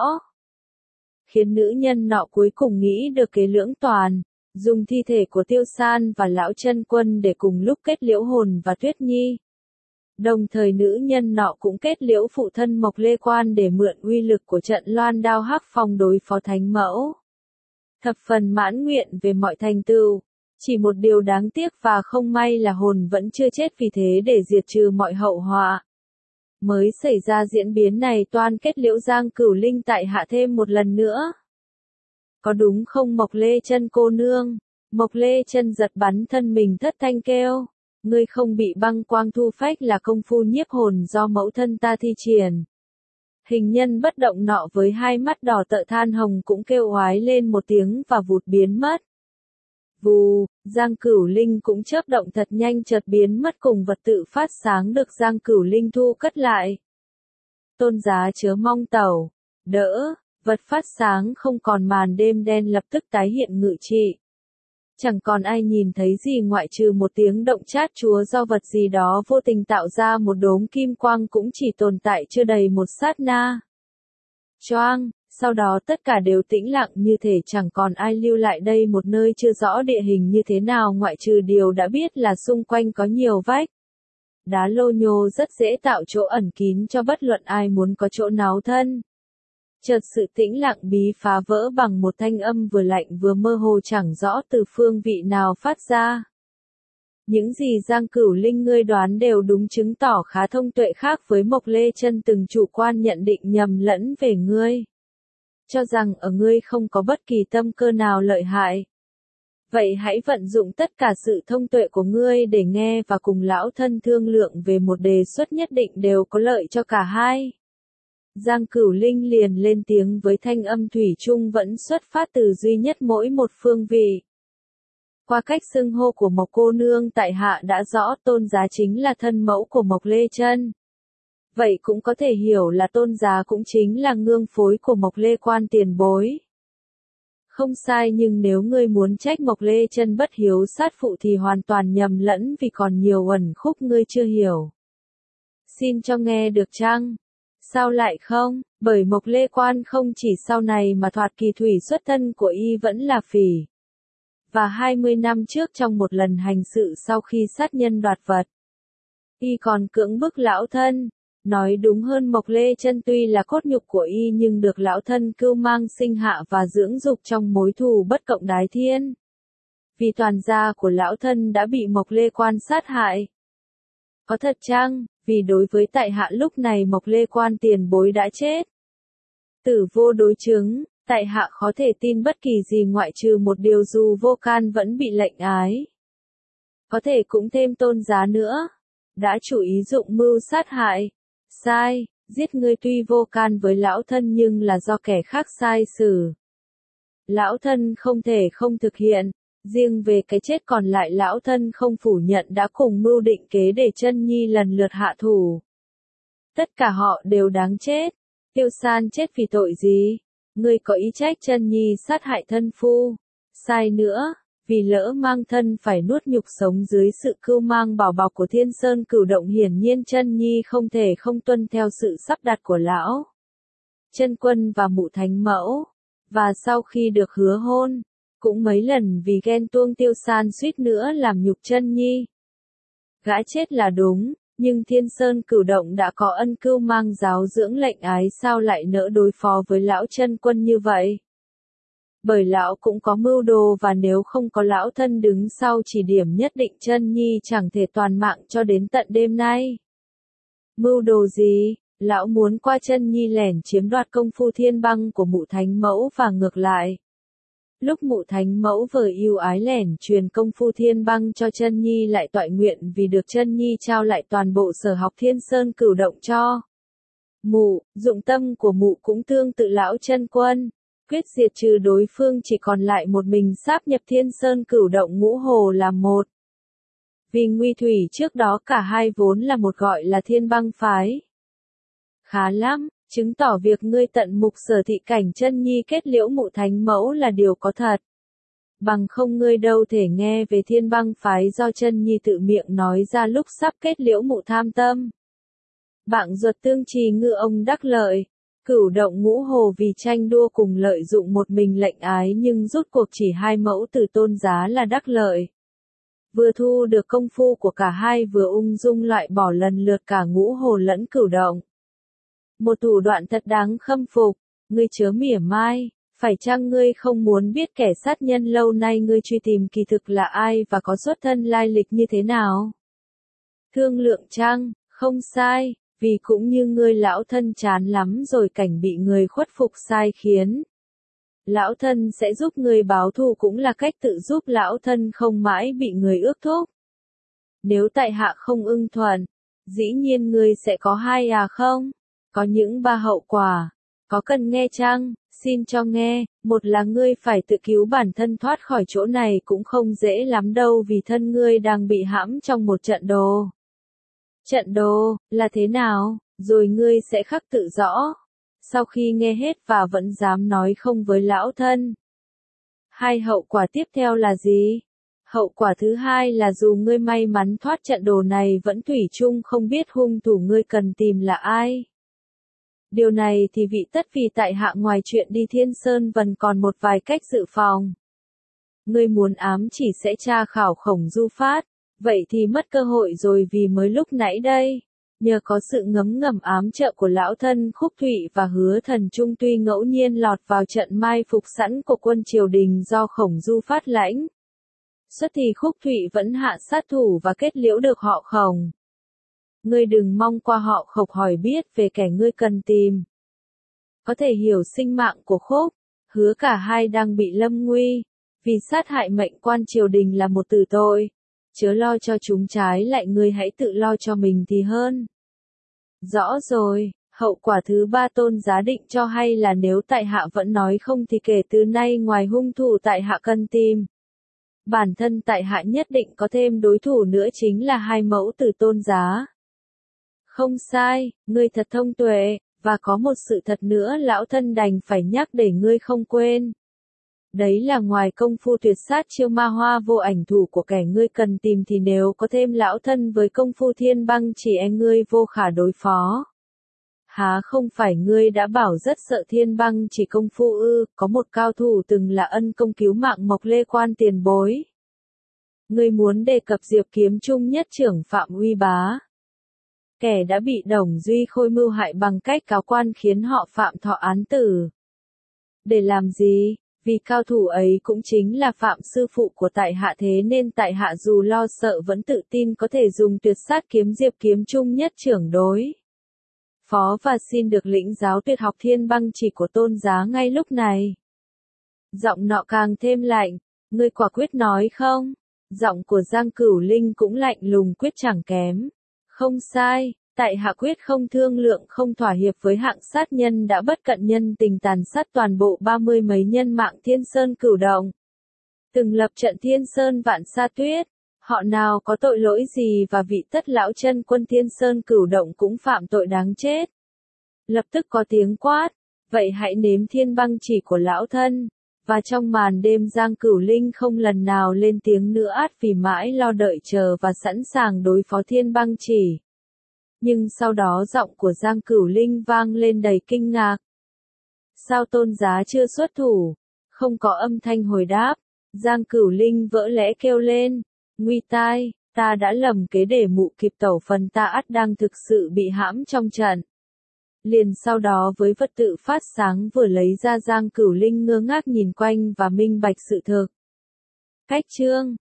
Khiến nữ nhân nọ cuối cùng nghĩ được kế lưỡng toàn, dùng thi thể của Tiêu San và Lão Chân Quân để cùng lúc kết liễu hồn và Tuyết Nhi. Đồng thời nữ nhân nọ cũng kết liễu phụ thân Mộc Lê Quan để mượn uy lực của trận loan đao Hắc Phong đối phó Thánh Mẫu. Thập phần mãn nguyện về mọi thành tựu, chỉ một điều đáng tiếc và không may là hồn vẫn chưa chết, vì thế để diệt trừ mọi hậu họa. Mới xảy ra diễn biến này toan kết liễu Giang Cửu Linh tại hạ thêm một lần nữa. Có đúng không Mộc Lê Chân cô nương? Mộc Lê Chân giật bắn thân mình thất thanh kêu. Ngươi không bị băng quang thu phách là công phu nhiếp hồn do mẫu thân ta thi triển. Hình nhân bất động nọ với hai mắt đỏ tợ than hồng cũng kêu oái lên một tiếng và vụt biến mất. Vù, Giang Cửu Linh cũng chớp động thật nhanh chợt biến mất cùng vật tự phát sáng được Giang Cửu Linh thu cất lại. Tôn giá chớ mong tẩu, đỡ, vật phát sáng không còn màn đêm đen lập tức tái hiện ngự trị. Chẳng còn ai nhìn thấy gì ngoại trừ một tiếng động chát chúa do vật gì đó vô tình tạo ra một đốm kim quang cũng chỉ tồn tại chưa đầy một sát na. Choang, sau đó tất cả đều tĩnh lặng như thể chẳng còn ai lưu lại đây một nơi chưa rõ địa hình như thế nào ngoại trừ điều đã biết là xung quanh có nhiều vách. Đá lô nhô rất dễ tạo chỗ ẩn kín cho bất luận ai muốn có chỗ náu thân. Chợt sự tĩnh lặng bí phá vỡ bằng một thanh âm vừa lạnh vừa mơ hồ chẳng rõ từ phương vị nào phát ra. Những gì Giang Cửu Linh ngươi đoán đều đúng, chứng tỏ khá thông tuệ, khác với Mộc Lê Chân từng chủ quan nhận định nhầm lẫn về ngươi. Cho rằng ở ngươi không có bất kỳ tâm cơ nào lợi hại. Vậy hãy vận dụng tất cả sự thông tuệ của ngươi để nghe và cùng lão thân thương lượng về một đề xuất nhất định đều có lợi cho cả hai. Giang Cửu Linh liền lên tiếng với thanh âm thủy chung vẫn xuất phát từ duy nhất mỗi một phương vị. Qua cách xưng hô của Mộc cô nương tại hạ đã rõ tôn giá chính là thân mẫu của Mộc Lê Chân. Vậy cũng có thể hiểu là tôn giá cũng chính là ngương phối của Mộc Lê Quan tiền bối. Không sai, nhưng nếu ngươi muốn trách Mộc Lê Chân bất hiếu sát phụ thì hoàn toàn nhầm lẫn, vì còn nhiều uẩn khúc ngươi chưa hiểu. Xin cho nghe được chăng? Sao lại không? Bởi Mộc Lê Quan không chỉ sau này mà thoạt kỳ thủy xuất thân của y vẫn là phỉ. Và hai mươi năm trước trong một lần hành sự sau khi sát nhân đoạt vật, y còn cưỡng bức lão thân. Nói đúng hơn, Mộc Lê Chân tuy là cốt nhục của y nhưng được lão thân cưu mang sinh hạ và dưỡng dục trong mối thù bất cộng đái thiên. Vì toàn gia của lão thân đã bị Mộc Lê Quan sát hại. Có thật chăng? Vì đối với tại hạ lúc này Mộc Lê Quan tiền bối đã chết. Tử vô đối chứng, tại hạ khó thể tin bất kỳ gì ngoại trừ một điều, dù vô can vẫn bị lệnh ái. Có thể cũng thêm tôn giá nữa. Đã chủ ý dụng mưu sát hại. Sai, giết ngươi tuy vô can với lão thân nhưng là do kẻ khác sai xử. Lão thân không thể không thực hiện. Riêng về cái chết còn lại lão thân không phủ nhận đã cùng mưu định kế để Chân Nhi lần lượt hạ thủ. Tất cả họ đều đáng chết. Tiêu San chết vì tội gì? Ngươi có ý trách Chân Nhi sát hại thân phu. Sai nữa, vì lỡ mang thân phải nuốt nhục sống dưới sự cưu mang bảo bọc của Thiên Sơn Cửu Động, hiển nhiên Chân Nhi không thể không tuân theo sự sắp đặt của lão. Chân Quân và Mụ Thánh Mẫu, và sau khi được hứa hôn, cũng mấy lần vì ghen tuông Tiêu San suýt nữa làm nhục Chân Nhi. Gã chết là đúng, nhưng Thiên Sơn Cửu Động đã có ân cưu mang giáo dưỡng lệnh ái, sao lại nỡ đối phó với lão Chân Quân như vậy? Bởi lão cũng có mưu đồ, và nếu không có lão thân đứng sau chỉ điểm, nhất định Chân Nhi chẳng thể toàn mạng cho đến tận đêm nay. Mưu đồ gì? Lão muốn qua Chân Nhi lẻn chiếm đoạt công phu thiên băng của Mụ Thánh Mẫu và ngược lại. Lúc Mụ Thánh Mẫu vừa yêu ái lẻn truyền công phu thiên băng cho Chân Nhi, lại toại nguyện vì được Chân Nhi trao lại toàn bộ sở học Thiên Sơn Cửu Động cho Mụ. Dụng tâm của Mụ cũng tương tự lão Chân Quân, quyết diệt trừ đối phương, chỉ còn lại một mình sáp nhập Thiên Sơn Cửu Động ngũ hồ làm một. Vì nguy thủy trước đó cả hai vốn là một, gọi là Thiên Băng phái. Khá lắm, chứng tỏ việc ngươi tận mục sở thị cảnh Chân Nhi kết liễu Mụ Thánh Mẫu là điều có thật. Bằng không ngươi đâu thể nghe về Thiên Băng phái do Chân Nhi tự miệng nói ra lúc sắp kết liễu Mụ Tham Tâm. Bạn ruột Tương Trì ngư ông đắc lợi, Cửu Động ngũ hồ vì tranh đua cùng lợi dụng một mình lệnh ái, nhưng rút cuộc chỉ hai mẫu tử Tôn Giá là đắc lợi. Vừa thu được công phu của cả hai, vừa ung dung loại bỏ lần lượt cả ngũ hồ lẫn Cửu Động. Một thủ đoạn thật đáng khâm phục. Ngươi chớ mỉa mai, phải chăng ngươi không muốn biết kẻ sát nhân lâu nay ngươi truy tìm kỳ thực là ai và có xuất thân lai lịch như thế nào? Thương lượng chăng? Không sai, vì cũng như ngươi lão thân chán lắm rồi cảnh bị người khuất phục sai khiến. Lão thân sẽ giúp ngươi báo thù, cũng là cách tự giúp lão thân không mãi bị người ước thúc. Nếu tại hạ không ưng thuận, dĩ nhiên ngươi sẽ có hai à không? Có những ba hậu quả. Có cần nghe chăng? Xin cho nghe. Một là ngươi phải tự cứu bản thân thoát khỏi chỗ này, cũng không dễ lắm đâu, vì thân ngươi đang bị hãm trong một trận đồ. Trận đồ, là thế nào? Rồi ngươi sẽ khắc tự rõ. Sau khi nghe hết và vẫn dám nói không với lão thân. Hai hậu quả tiếp theo là gì? Hậu quả thứ hai là dù ngươi may mắn thoát trận đồ này, vẫn thủy chung không biết hung thủ ngươi cần tìm là ai. Điều này thì vị tất, vì tại hạ ngoài chuyện đi Thiên Sơn Vân còn một vài cách dự phòng. Ngươi muốn ám chỉ sẽ tra khảo Khổng Du Phát, vậy thì mất cơ hội rồi, vì mới lúc nãy đây, nhờ có sự ngấm ngầm ám trợ của lão thân Khúc Thụy và Hứa Thần Trung, tuy ngẫu nhiên lọt vào trận mai phục sẵn của quân triều đình do Khổng Du Phát lãnh xuất, thì Khúc Thụy vẫn hạ sát thủ và kết liễu được họ Khổng. Ngươi đừng mong qua họ Khổng hỏi biết về kẻ ngươi cần tìm. Có thể hiểu sinh mạng của Khúc, Hứa cả hai đang bị lâm nguy, vì sát hại mệnh quan triều đình là một tử tội. Chớ lo cho chúng, trái lại ngươi hãy tự lo cho mình thì hơn. Rõ rồi, hậu quả thứ ba Tôn Giá định cho hay là nếu tại hạ vẫn nói không thì kể từ nay ngoài hung thủ tại hạ cần tìm, bản thân tại hạ nhất định có thêm đối thủ nữa, chính là hai mẫu tử Tôn Giá. Không sai, ngươi thật thông tuệ, và có một sự thật nữa lão thân đành phải nhắc để ngươi không quên. Đấy là ngoài công phu tuyệt sát chiêu ma hoa vô ảnh thủ của kẻ ngươi cần tìm, thì nếu có thêm lão thân với công phu thiên băng chỉ e ngươi vô khả đối phó. Há không phải ngươi đã bảo rất sợ thiên băng chỉ công phu ư? Có một cao thủ từng là ân công cứu mạng Mộc Lê Quan tiền bối. Ngươi muốn đề cập Diệp Kiếm Trung nhất trưởng Phạm Uy Bá, kẻ đã bị Đồng Duy Khôi mưu hại bằng cách cáo quan khiến họ Phạm thọ án tử. Để làm gì? Vì cao thủ ấy cũng chính là Phạm sư phụ của tại hạ, thế nên tại hạ dù lo sợ vẫn tự tin có thể dùng tuyệt sát kiếm Diệp Kiếm Trung nhất trưởng đối phó, và xin được lĩnh giáo tuyệt học thiên băng chỉ của Tôn Giá ngay lúc này. Giọng nọ càng thêm lạnh. Ngươi quả quyết nói không? Giọng của Giang Cửu Linh cũng lạnh lùng quyết chẳng kém. Không sai, tại hạ quyết không thương lượng, không thỏa hiệp với hạng sát nhân đã bất cận nhân tình tàn sát toàn bộ ba mươi mấy nhân mạng Thiên Sơn Cửu Động. Từng lập trận Thiên Sơn Vạn Sa Tuyết, họ nào có tội lỗi gì, và vị tất lão chân quân Thiên Sơn Cửu Động cũng phạm tội đáng chết. Lập tức có tiếng quát, vậy hãy nếm thiên băng chỉ của lão thân. Và trong màn đêm Giang Cửu Linh không lần nào lên tiếng nữa, át vì mãi lo đợi chờ và sẵn sàng đối phó thiên băng chỉ. Nhưng sau đó giọng của Giang Cửu Linh vang lên đầy kinh ngạc. sao Tôn Giá chưa xuất thủ? Không có âm thanh hồi đáp. Giang Cửu Linh vỡ lẽ kêu lên. Nguy tai, ta đã lầm kế để mụ kịp tẩu phần ta ắt đang thực sự bị hãm trong trận. Liền sau đó với vật tự phát sáng vừa lấy ra Giang Cửu Linh ngơ ngác nhìn quanh và minh bạch sự thực. Cách chương